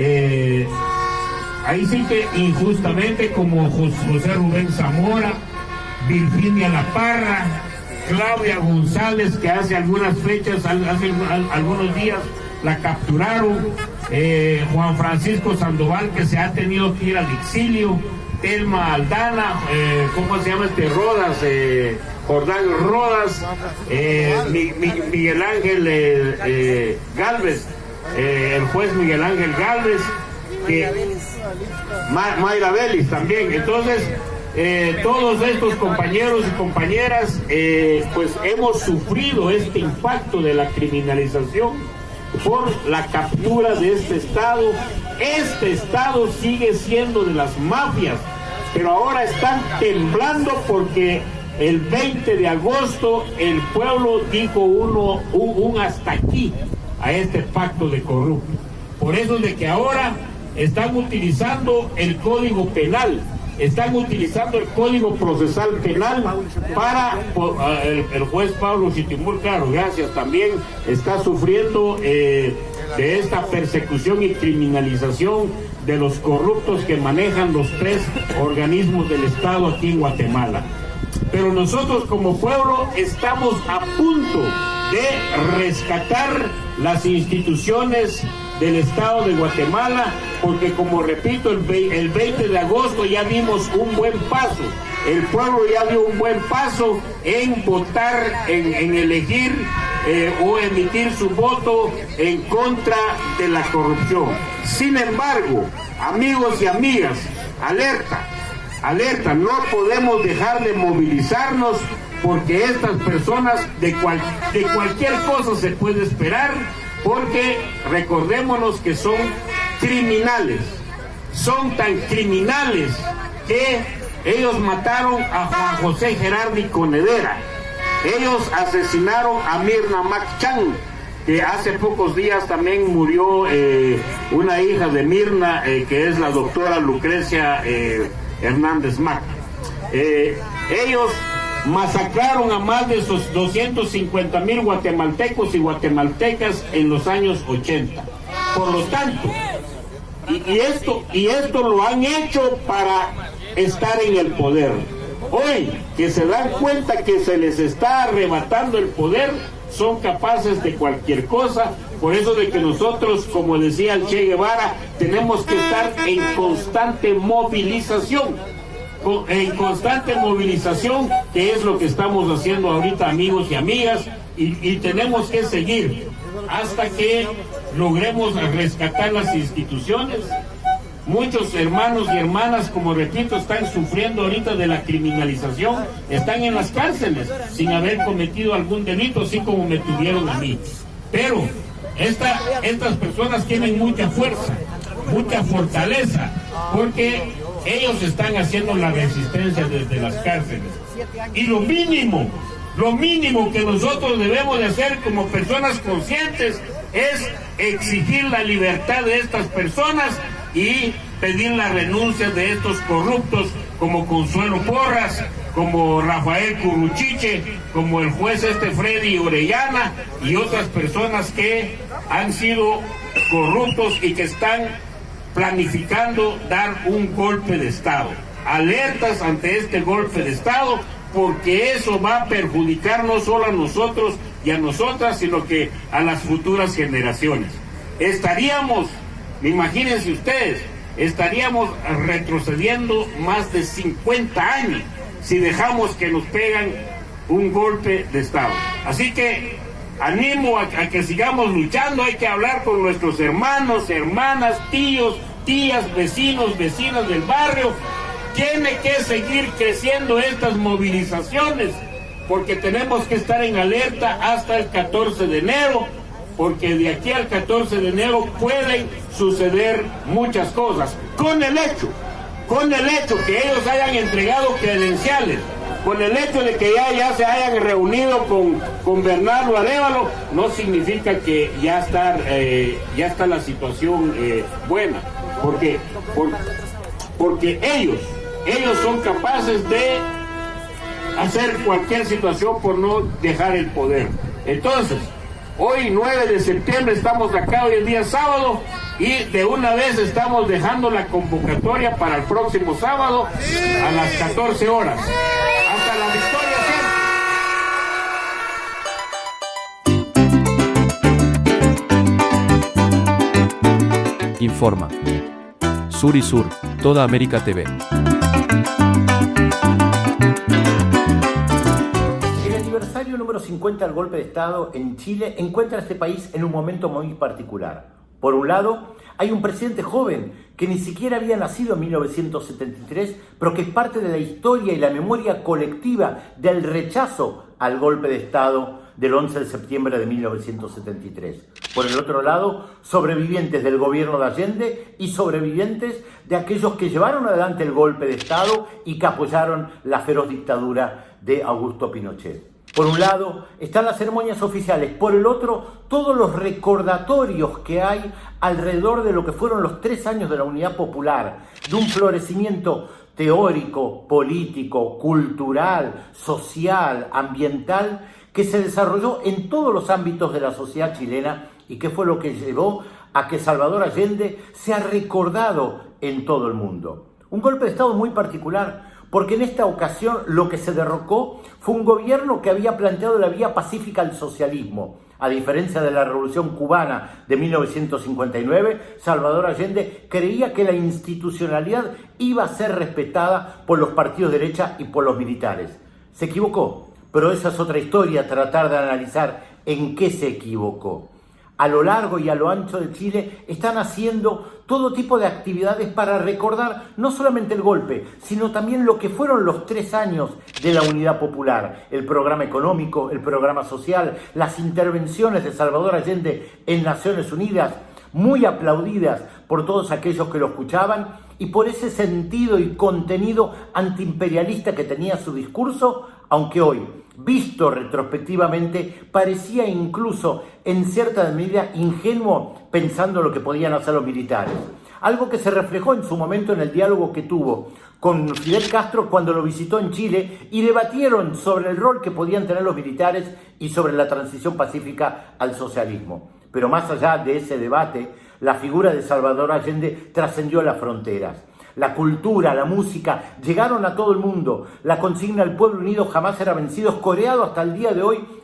ahí sí que injustamente, como José Rubén Zamora, Virginia La Parra, Claudia González, que hace algunas fechas, hace algunos días, la capturaron, Juan Francisco Sandoval, que se ha tenido que ir al exilio, Telma Aldana, ¿cómo se llama Rodas? Jordán Rodas, Miguel Ángel Gálvez, el juez Miguel Ángel Gálvez, Mayra Vélez también. Entonces, todos estos compañeros y compañeras, pues hemos sufrido este impacto de la criminalización por la captura de este Estado. Este Estado sigue siendo de las mafias, pero ahora están temblando porque el 20 de agosto el pueblo dijo un hasta aquí a este pacto de corruptos. Por eso es de que ahora están utilizando el Código Penal, están utilizando el Código Procesal Penal para el juez Pablo Chitimul, claro, gracias, también está sufriendo de esta persecución y criminalización de los corruptos que manejan los 3 organismos del Estado aquí en Guatemala. Pero nosotros como pueblo estamos a punto de rescatar las instituciones del Estado de Guatemala, porque como repito, el 20 de agosto ya dimos un buen paso. El pueblo ya dio un buen paso en votar, en elegir o emitir su voto en contra de la corrupción. Sin embargo, amigos y amigas, alerta, no podemos dejar de movilizarnos, porque estas personas de cualquier cosa se puede esperar, porque recordémonos que son criminales, son tan criminales que ellos mataron a Juan José Gerardi Conedera, ellos asesinaron a Mirna Macchán, que hace pocos días también murió una hija de Mirna, que es la doctora Lucrecia Hernández Mac. Ellos masacraron a más de esos 250,000 guatemaltecos y guatemaltecas en los años 80. Por lo tanto, y esto lo han hecho para estar en el poder. Hoy, que se dan cuenta que se les está arrebatando el poder, son capaces de cualquier cosa, Por eso de que nosotros, como decía el Che Guevara, tenemos que estar en constante movilización. Que es lo que estamos haciendo ahorita, amigos y amigas, y tenemos que seguir hasta que logremos rescatar las instituciones. Muchos hermanos y hermanas, como repito, están sufriendo ahorita de la criminalización, están en las cárceles sin haber cometido algún delito, así como me tuvieron a mí. Pero estas personas tienen mucha fuerza, mucha fortaleza, porque ellos están haciendo la resistencia desde las cárceles. Y lo mínimo que nosotros debemos de hacer como personas conscientes es exigir la libertad de estas personas y pedir la renuncia de estos corruptos como Consuelo Porras, como Rafael Curruchiche, como el juez Freddy Orellana y otras personas que han sido corruptos y que están planificando dar un golpe de Estado. Alertas ante este golpe de Estado, porque eso va a perjudicar no solo a nosotros y a nosotras, sino que a las futuras generaciones. Imagínense ustedes, estaríamos retrocediendo más de 50 años si dejamos que nos pegan un golpe de Estado. Así que animo a que sigamos luchando. Hay que hablar con nuestros hermanos, hermanas, tíos, tías, vecinos, vecinas del barrio. Tiene que seguir creciendo estas movilizaciones, porque tenemos que estar en alerta hasta el 14 de enero, porque de aquí al 14 de enero pueden suceder muchas cosas. Con el hecho que ellos hayan entregado credenciales, con el hecho de que ya se hayan reunido con Bernardo Arévalo, no significa que ya está la situación buena, porque ellos son capaces de hacer cualquier situación por no dejar el poder. Entonces, hoy 9 de septiembre estamos acá, hoy el día sábado, y de una vez estamos dejando la convocatoria para el próximo sábado a las 14 horas. Hasta la victoria siempre. Informa. Sur y Sur, Toda América TV. El aniversario número 50 del golpe de Estado en Chile encuentra a este país en un momento muy particular. Por un lado, hay un presidente joven que ni siquiera había nacido en 1973, pero que es parte de la historia y la memoria colectiva del rechazo al golpe de Estado del 11 de septiembre de 1973. Por el otro lado, sobrevivientes del gobierno de Allende y sobrevivientes de aquellos que llevaron adelante el golpe de Estado y que apoyaron la feroz dictadura de Augusto Pinochet. Por un lado están las ceremonias oficiales, por el otro todos los recordatorios que hay alrededor de lo que fueron los 3 años de la Unidad Popular, de un florecimiento teórico, político, cultural, social, ambiental, que se desarrolló en todos los ámbitos de la sociedad chilena y que fue lo que llevó a que Salvador Allende sea recordado en todo el mundo. Un golpe de Estado muy particular, porque en esta ocasión lo que se derrocó fue un gobierno que había planteado la vía pacífica al socialismo. A diferencia de la Revolución Cubana de 1959, Salvador Allende creía que la institucionalidad iba a ser respetada por los partidos de derecha y por los militares. Se equivocó, pero esa es otra historia, tratar de analizar en qué se equivocó. A lo largo y a lo ancho de Chile están haciendo todo tipo de actividades para recordar no solamente el golpe, sino también lo que fueron los 3 años de la Unidad Popular, el programa económico, el programa social, las intervenciones de Salvador Allende en Naciones Unidas, muy aplaudidas por todos aquellos que lo escuchaban, y por ese sentido y contenido antiimperialista que tenía su discurso, aunque hoy, visto retrospectivamente, parecía incluso en cierta medida ingenuo pensando lo que podían hacer los militares. Algo que se reflejó en su momento en el diálogo que tuvo con Fidel Castro cuando lo visitó en Chile y debatieron sobre el rol que podían tener los militares y sobre la transición pacífica al socialismo. Pero más allá de ese debate, la figura de Salvador Allende trascendió las fronteras. La cultura, la música, llegaron a todo el mundo. La consigna "El pueblo unido jamás será vencido" es coreado hasta el día de hoy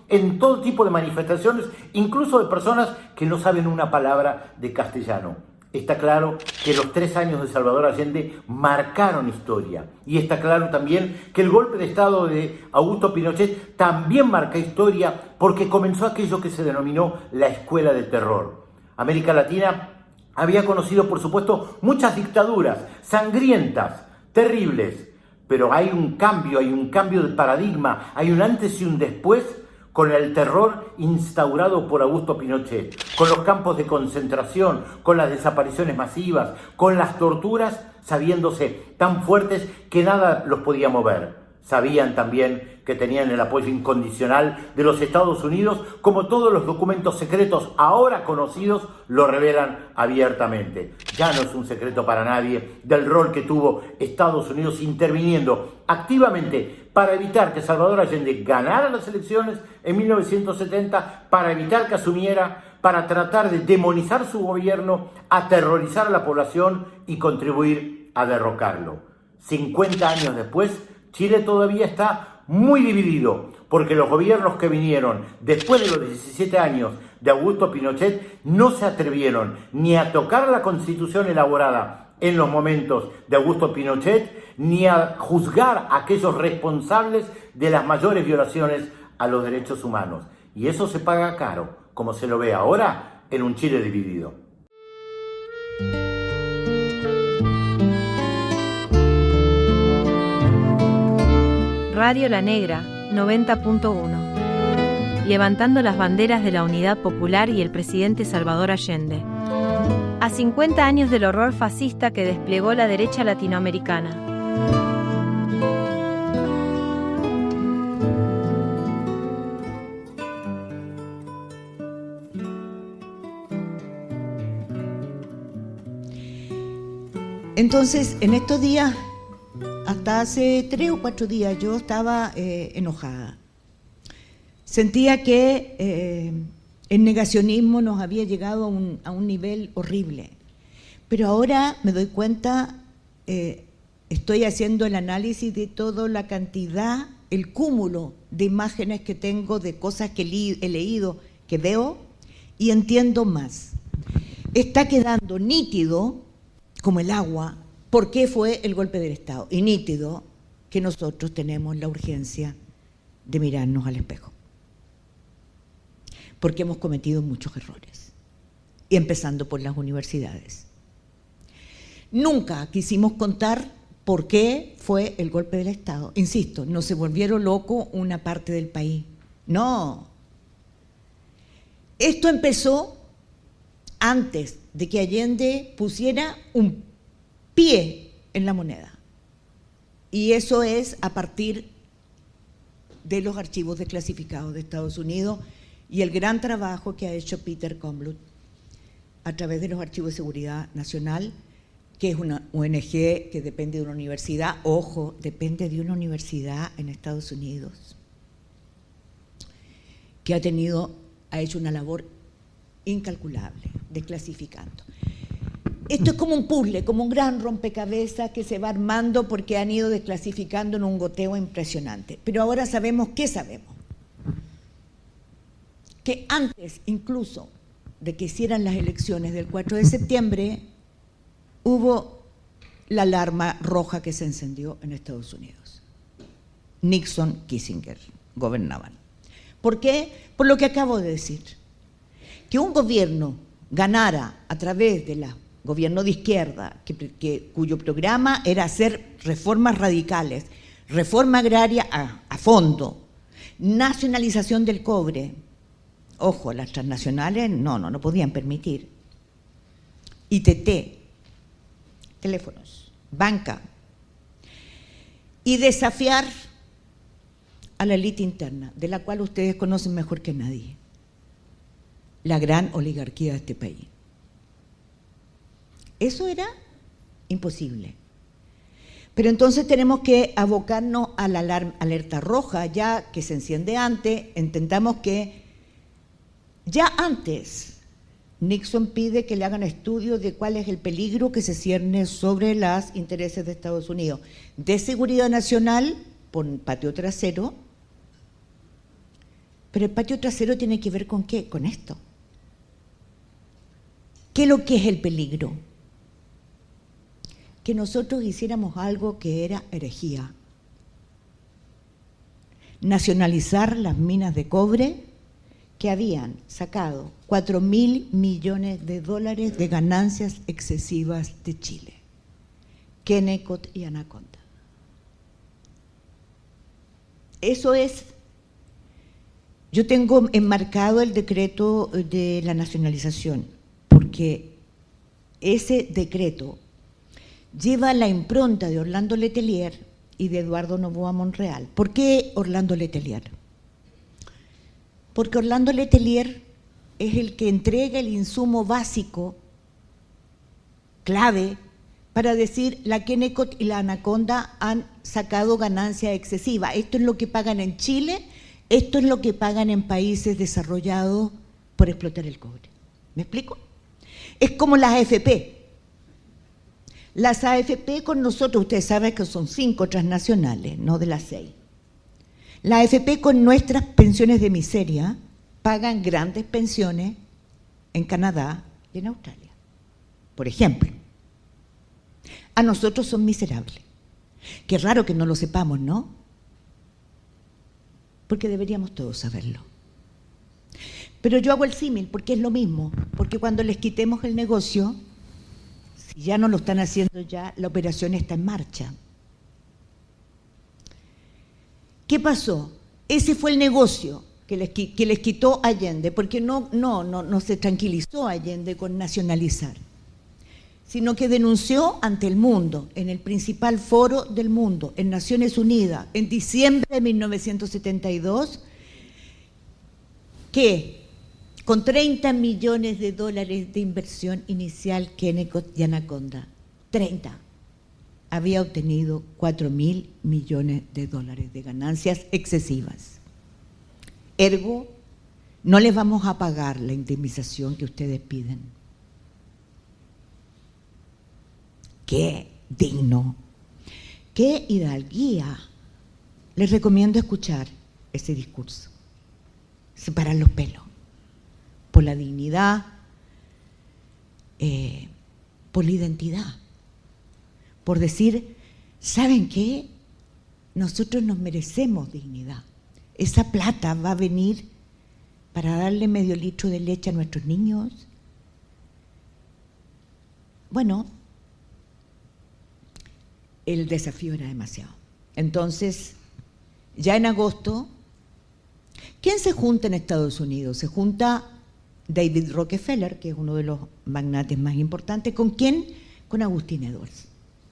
en todo tipo de manifestaciones, incluso de personas que no saben una palabra de castellano. Está claro que los 3 años de Salvador Allende marcaron historia. Y está claro también que el golpe de Estado de Augusto Pinochet también marca historia porque comenzó aquello que se denominó la escuela del terror. América Latina había conocido, por supuesto, muchas dictaduras sangrientas, terribles, pero hay un cambio de paradigma, hay un antes y un después con el terror instaurado por Augusto Pinochet, con los campos de concentración, con las desapariciones masivas, con las torturas, sabiéndose tan fuertes que nada los podía mover. Sabían también que tenían el apoyo incondicional de los Estados Unidos, como todos los documentos secretos ahora conocidos lo revelan abiertamente. Ya no es un secreto para nadie del rol que tuvo Estados Unidos interviniendo activamente para evitar que Salvador Allende ganara las elecciones en 1970, para evitar que asumiera, para tratar de demonizar su gobierno, aterrorizar a la población y contribuir a derrocarlo. 50 años después, Chile todavía está muy dividido, porque los gobiernos que vinieron después de los 17 años de Augusto Pinochet no se atrevieron ni a tocar la Constitución elaborada en los momentos de Augusto Pinochet, ni a juzgar a aquellos responsables de las mayores violaciones a los derechos humanos. Y eso se paga caro, como se lo ve ahora en un Chile dividido. Radio La Negra, 90.1. Levantando las banderas de la unidad popular y el presidente Salvador Allende. A 50 años del horror fascista que desplegó la derecha latinoamericana. Entonces, en estos días, hasta hace 3 o 4 días, yo estaba enojada. Sentía que el negacionismo nos había llegado a un nivel horrible. Pero ahora me doy cuenta, estoy haciendo el análisis de toda la cantidad, el cúmulo de imágenes que tengo, de cosas que he leído, que veo, y entiendo más. Está quedando nítido, como el agua, por qué fue el golpe del Estado. Y nítido que nosotros tenemos la urgencia de mirarnos al espejo. Porque hemos cometido muchos errores. Y empezando por las universidades. Nunca quisimos contar por qué fue el golpe del Estado. Insisto, no se volvieron locos una parte del país. No. Esto empezó antes de que Allende pusiera un pie en la moneda. Y eso es a partir de los archivos desclasificados de Estados Unidos y el gran trabajo que ha hecho Peter Komblut a través de los archivos de seguridad nacional, que es una ONG que depende de una universidad, ojo, depende de una universidad en Estados Unidos, que ha hecho una labor incalculable, desclasificando. Esto es como un puzzle, como un gran rompecabezas que se va armando porque han ido desclasificando en un goteo impresionante. Pero ahora sabemos, ¿qué sabemos? Que antes incluso de que hicieran las elecciones del 4 de septiembre, hubo la alarma roja que se encendió en Estados Unidos. Nixon, Kissinger gobernaban. ¿Por qué? Por lo que acabo de decir. Que un gobierno ganara a través de la gobierno de izquierda, cuyo programa era hacer reformas radicales, reforma agraria a fondo, nacionalización del cobre. Ojo, las transnacionales no podían permitir. ITT, teléfonos, banca. Y desafiar a la élite interna, de la cual ustedes conocen mejor que nadie. La gran oligarquía de este país. Eso era imposible. Pero entonces tenemos que abocarnos a la alerta roja, ya que se enciende antes. Entendamos que ya antes Nixon pide que le hagan estudios de cuál es el peligro que se cierne sobre los intereses de Estados Unidos, de seguridad nacional por patio trasero Pero el patio trasero tiene que ver con qué, con esto. ¿Qué es lo que es el peligro? Que nosotros hiciéramos algo que era herejía. Nacionalizar las minas de cobre que habían sacado 4.000 millones de dólares de ganancias excesivas de Chile. Kennecott y Anaconda. Eso es. Yo tengo enmarcado el decreto de la nacionalización, porque ese decreto lleva la impronta de Orlando Letelier y de Eduardo Noboa Monreal. ¿Por qué Orlando Letelier? Porque Orlando Letelier es el que entrega el insumo básico, clave, para decir la Kennecott y la Anaconda han sacado ganancia excesiva. Esto es lo que pagan en Chile, esto es lo que pagan en países desarrollados por explotar el cobre. ¿Me explico? Es como las AFP. Las AFP con nosotros, ustedes saben que son 5 transnacionales, no de las 6. La AFP con nuestras pensiones de miseria pagan grandes pensiones en Canadá y en Australia, por ejemplo. A nosotros son miserables. Qué raro que no lo sepamos, ¿no? Porque deberíamos todos saberlo. Pero yo hago el símil porque es lo mismo, porque cuando les quitemos el negocio, si ya no lo están haciendo ya, la operación está en marcha. ¿Qué pasó? Ese fue el negocio que les quitó Allende, porque no se tranquilizó Allende con nacionalizar, sino que denunció ante el mundo, en el principal foro del mundo, en Naciones Unidas, en diciembre de 1972, que con 30 millones de dólares de inversión inicial Kennecott y Anaconda, 30, había obtenido 4.000 millones de dólares de ganancias excesivas. Ergo, no les vamos a pagar la indemnización que ustedes piden. ¡Qué digno! ¡Qué hidalguía! Les recomiendo escuchar ese discurso. Se paran los pelos. Por la dignidad, por la identidad. Por decir, ¿saben qué? Nosotros nos merecemos dignidad. Esa plata va a venir para darle medio litro de leche a nuestros niños. Bueno, el desafío era demasiado. Entonces, ya en agosto, ¿quién se junta en Estados Unidos? Se junta David Rockefeller, que es uno de los magnates más importantes. ¿Con quién? Con Agustín Edwards,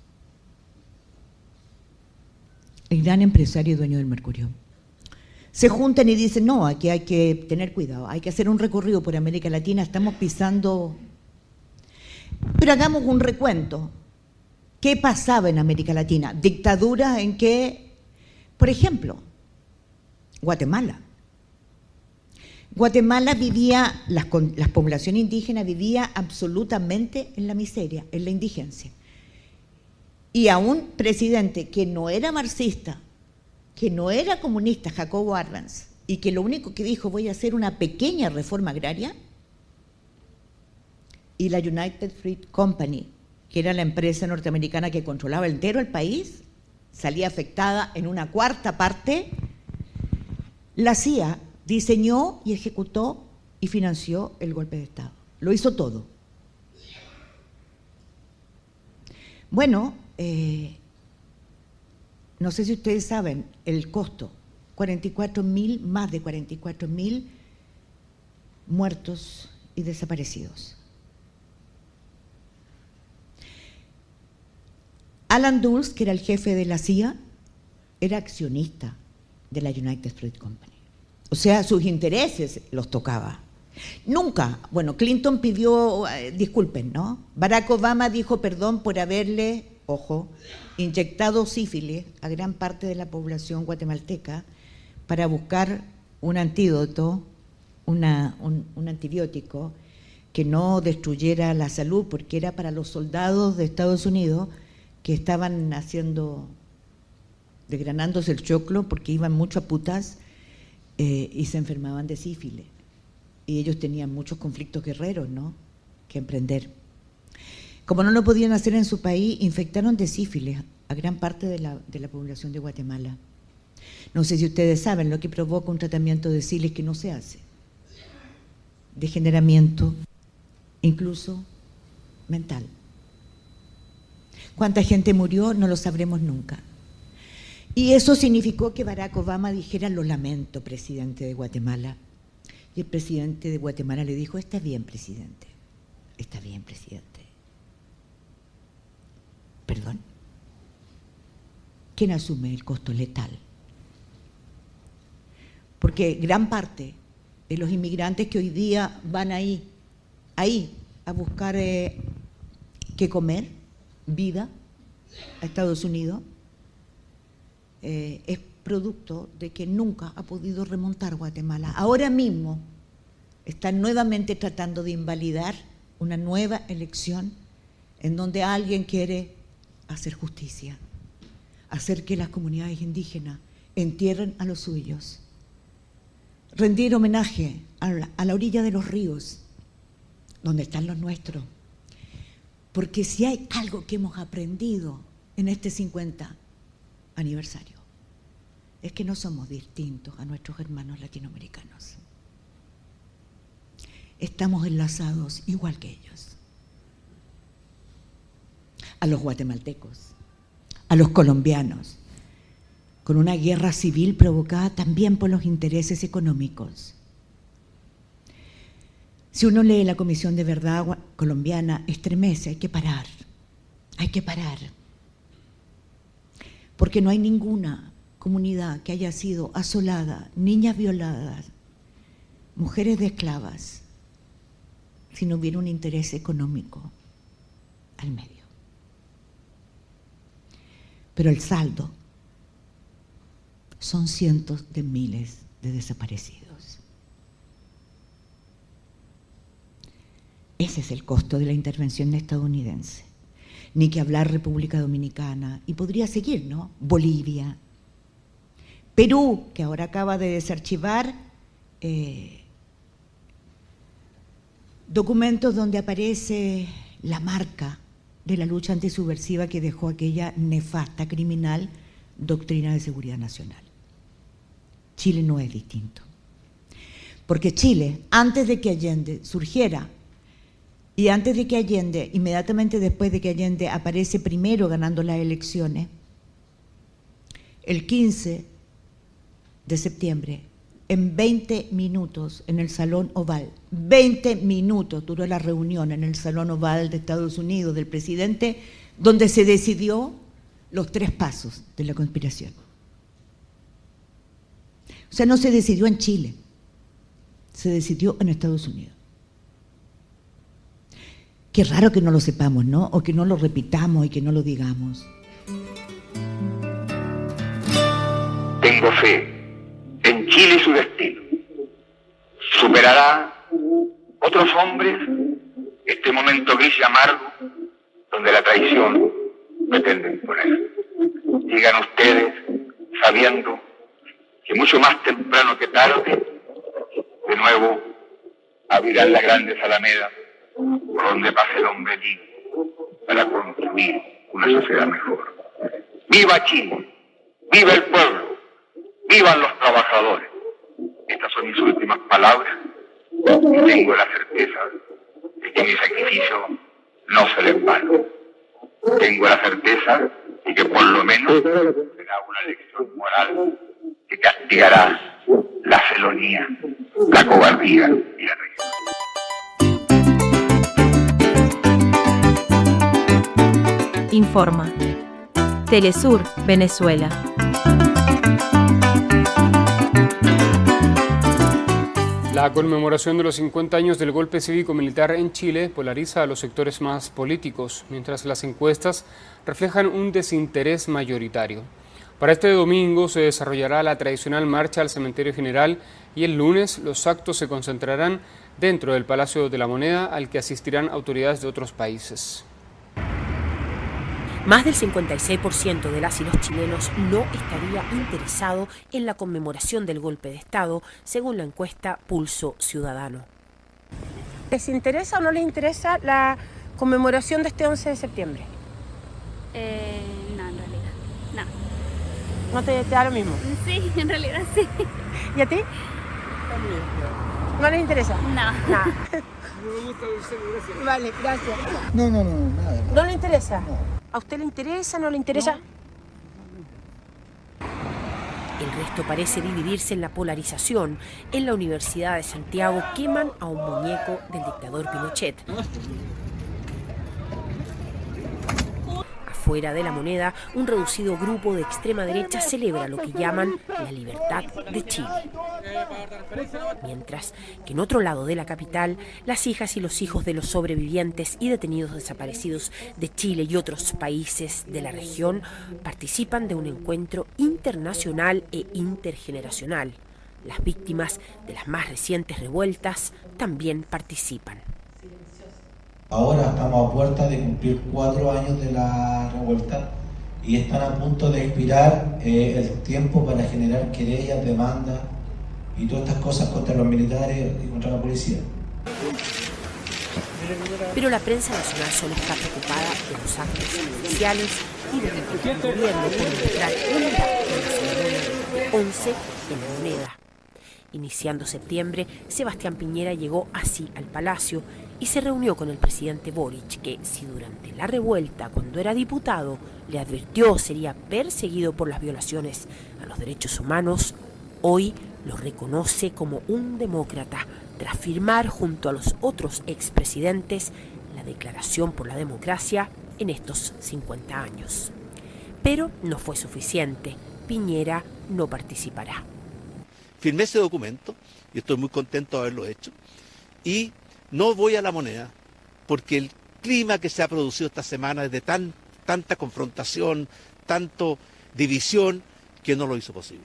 el gran empresario y dueño del Mercurio. Se juntan y dicen, no, aquí hay que tener cuidado, hay que hacer un recorrido por América Latina, estamos pisando. Pero hagamos un recuento. ¿Qué pasaba en América Latina? Dictaduras en que, por ejemplo, Guatemala. Guatemala vivía, la población indígena vivía absolutamente en la miseria, en la indigencia. Y a un presidente que no era marxista, que no era comunista, Jacobo Arbenz, y que lo único que dijo, voy a hacer una pequeña reforma agraria, y la United Fruit Company, que era la empresa norteamericana que controlaba entero el país, salía afectada en una cuarta parte. La CIA diseñó y ejecutó y financió el golpe de Estado. Lo hizo todo. Bueno, no sé si ustedes saben el costo, 44.000, más de 44.000 muertos y desaparecidos. Alan Dulles, que era el jefe de la CIA, era accionista de la United Fruit Company. O sea, sus intereses los tocaba. Nunca, bueno, Clinton pidió, disculpen, ¿no? Barack Obama dijo perdón por haberle, ojo, inyectado sífilis a gran parte de la población guatemalteca para buscar un antídoto, un antibiótico que no destruyera la salud, porque era para los soldados de Estados Unidos que estaban desgranándose el choclo porque iban mucho a putas, y se enfermaban de sífilis. Y ellos tenían muchos conflictos guerreros, ¿no?, que emprender. Como no lo podían hacer en su país, infectaron de sífilis a gran parte de la población de Guatemala. No sé si ustedes saben lo que provoca un tratamiento de sífilis que no se hace. Degeneramiento, incluso mental. ¿Cuánta gente murió? No lo sabremos nunca. Y eso significó que Barack Obama dijera: lo lamento, presidente de Guatemala. Y el presidente de Guatemala le dijo: está bien, presidente. Está bien, presidente. Perdón. ¿Quién asume el costo letal? Porque gran parte de los inmigrantes que hoy día van ahí a buscar qué comer, vida, a Estados Unidos, es producto de que nunca ha podido remontar Guatemala. Ahora mismo están nuevamente tratando de invalidar una nueva elección en donde alguien quiere hacer justicia, hacer que las comunidades indígenas entierren a los suyos, rendir homenaje a la orilla de los ríos, donde están los nuestros. Porque si hay algo que hemos aprendido en este 50 aniversario, es que no somos distintos a nuestros hermanos latinoamericanos. Estamos enlazados igual que ellos. A los guatemaltecos, a los colombianos, con una guerra civil provocada también por los intereses económicos. Si uno lee la Comisión de Verdad colombiana, estremece, hay que parar, porque no hay ninguna comunidad que haya sido asolada, niñas violadas, mujeres de esclavas, si no hubiera un interés económico al medio. Pero el saldo son cientos de miles de desaparecidos. Ese es el costo de la intervención estadounidense. Ni que hablar República Dominicana, y podría seguir, ¿no? Bolivia, Perú, que ahora acaba de desarchivar documentos donde aparece la marca de la lucha antisubversiva que dejó aquella nefasta, criminal doctrina de seguridad nacional. Chile no es distinto. Porque Chile, antes de que Allende surgiera, y antes de que Allende, inmediatamente después de que Allende aparece primero ganando las elecciones, el 15 de septiembre, en 20 minutos en el Salón Oval, 20 minutos duró la reunión en el Salón Oval de Estados Unidos del presidente, donde se decidió los 3 pasos de la conspiración. O sea, no se decidió en Chile, se decidió en Estados Unidos. Qué raro que no lo sepamos, ¿no? O que no lo repitamos y que no lo digamos. Tengo fe en Chile y su destino. Superará otros hombres este momento gris y amargo donde la traición pretende imponer. Digan ustedes, sabiendo que mucho más temprano que tarde, de nuevo abrirán las grandes alamedas por donde pase el hombre vivo para construir una sociedad mejor. ¡Viva Chile! ¡Viva el pueblo! ¡Vivan los trabajadores! Estas son mis últimas palabras y tengo la certeza de que mi sacrificio no será en vano. Tengo la certeza de que por lo menos será una lección moral que castigará la felonía, la cobardía y la traición. Informa. Telesur, Venezuela. La conmemoración de los 50 años del golpe cívico-militar en Chile polariza a los sectores más políticos, mientras las encuestas reflejan un desinterés mayoritario. Para este domingo se desarrollará la tradicional marcha al Cementerio General y el lunes los actos se concentrarán dentro del Palacio de la Moneda, al que asistirán autoridades de otros países. Más del 56% de las y los chilenos no estaría interesado en la conmemoración del golpe de Estado, según la encuesta Pulso Ciudadano. ¿Les interesa o no les interesa la conmemoración de este 11 de septiembre? No, en realidad, no. ¿No te da lo mismo? Sí, en realidad sí. ¿Y a ti? ¿No les interesa? No. Nada. Vale, gracias. No, nada. ¿No le interesa? No. ¿A usted le interesa? ¿No le interesa? No. El resto parece dividirse en la polarización. En la Universidad de Santiago queman a un muñeco del dictador Pinochet. Afuera de La Moneda, un reducido grupo de extrema derecha celebra lo que llaman la libertad de Chile. Mientras que en otro lado de la capital, las hijas y los hijos de los sobrevivientes y detenidos desaparecidos de Chile y otros países de la región participan de un encuentro internacional e intergeneracional. Las víctimas de las más recientes revueltas también participan. Ahora estamos a puerta de cumplir 4 años de la revuelta y están a punto de expirar el tiempo para generar querellas, demandas y todas estas cosas contra los militares y contra la policía. Pero la prensa nacional solo está preocupada de los actos oficiales y del gobierno por mostrar un impacto en la ceremonia del 11 en La Moneda. Iniciando septiembre, Sebastián Piñera llegó así al Palacio y se reunió con el presidente Boric, que si durante la revuelta, cuando era diputado, le advirtió sería perseguido por las violaciones a los derechos humanos, hoy lo reconoce como un demócrata, tras firmar junto a los otros expresidentes la Declaración por la Democracia en estos 50 años. Pero no fue suficiente. Piñera no participará. Firmé ese documento y estoy muy contento de haberlo hecho. Y no voy a La Moneda porque el clima que se ha producido esta semana es de tanta confrontación, tanto división, que no lo hizo posible.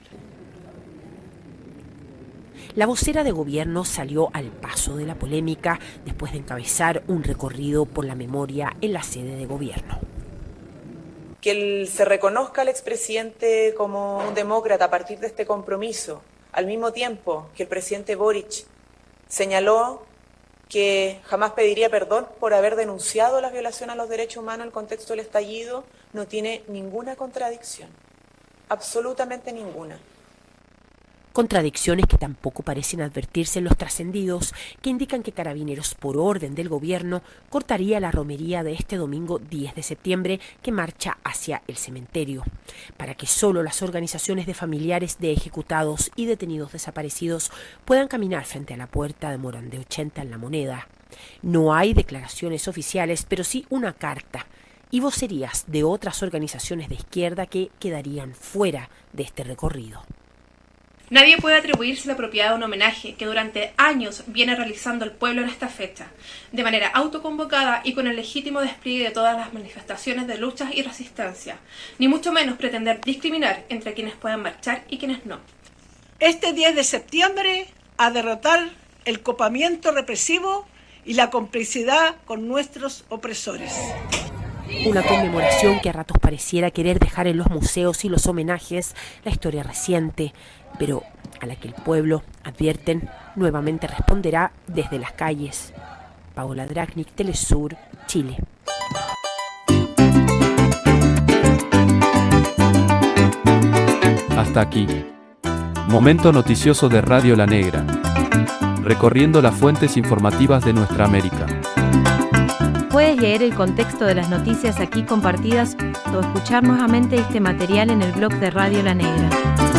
La vocera de gobierno salió al paso de la polémica después de encabezar un recorrido por la memoria en la sede de gobierno. Que se reconozca al expresidente como un demócrata a partir de este compromiso, al mismo tiempo que el presidente Boric señaló que jamás pediría perdón por haber denunciado las violaciones a los derechos humanos en el contexto del estallido, no tiene ninguna contradicción, absolutamente ninguna. Contradicciones que tampoco parecen advertirse en los trascendidos, que indican que Carabineros, por orden del gobierno, cortaría la romería de este domingo 10 de septiembre que marcha hacia el cementerio, para que solo las organizaciones de familiares de ejecutados y detenidos desaparecidos puedan caminar frente a la puerta de Morandé 80 en La Moneda. No hay declaraciones oficiales, pero sí una carta y vocerías de otras organizaciones de izquierda que quedarían fuera de este recorrido. Nadie puede atribuirse la propiedad de un homenaje que durante años viene realizando el pueblo en esta fecha, de manera autoconvocada y con el legítimo despliegue de todas las manifestaciones de luchas y resistencia, ni mucho menos pretender discriminar entre quienes puedan marchar y quienes no. Este 10 de septiembre a derrotar el copamiento represivo y la complicidad con nuestros opresores. Una conmemoración que a ratos pareciera querer dejar en los museos y los homenajes la historia reciente, pero a la que el pueblo, advierten, nuevamente responderá desde las calles. Paola Dragnik, Telesur, Chile. Hasta aquí. Momento noticioso de Radio La Negra. Recorriendo las fuentes informativas de nuestra América. Puedes leer el contexto de las noticias aquí compartidas o escuchar nuevamente este material en el blog de Radio La Negra.